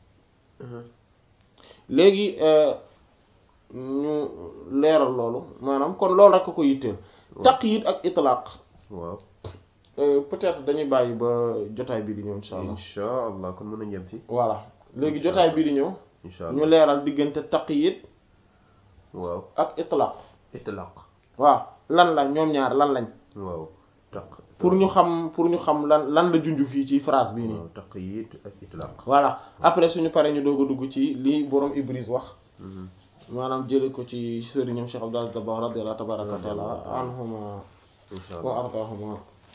Speaker 1: léegi ñu leeral loolu maanaam kon loolu rekk ko yitteel taqyid ak itlaq
Speaker 2: waaw
Speaker 1: peut-être dañuy bàyyi ba jotaay bii di ñëw insha allah
Speaker 2: insha allah kon mën nañ yem fi
Speaker 1: voilà léegi jotaay bii di ñëw
Speaker 2: insha allah
Speaker 1: ñu leeral diggante taqyid
Speaker 2: waaw
Speaker 1: ak itlaq
Speaker 2: itlaq
Speaker 1: waaw lan la ñoom ñaar lan lañ
Speaker 2: waaw taq
Speaker 1: pour ñu xam pour ñu xam lan lan la junj fii ci phrase bii nii
Speaker 2: waaw taqyid ak itlaq
Speaker 1: voilà après suñu paree ñu doog a dugg ci lii borom Ibris wax maanaam jële ko ci sëriñam Cheikh Abdou Aziz Dabakh radiyallahu tabaraka wa taala anhuma wa ardahuma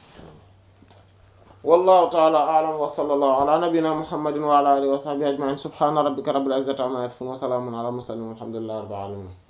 Speaker 1: wallahu ta'ala a'lam wa sallallahu ala nabiyyina muhammadin wa ala alihi wa sahbihi ajma'in subhana rabbika rabbil izzati amma yasifun wa salamun ala mursalin walhamdulillahi rabbil alamin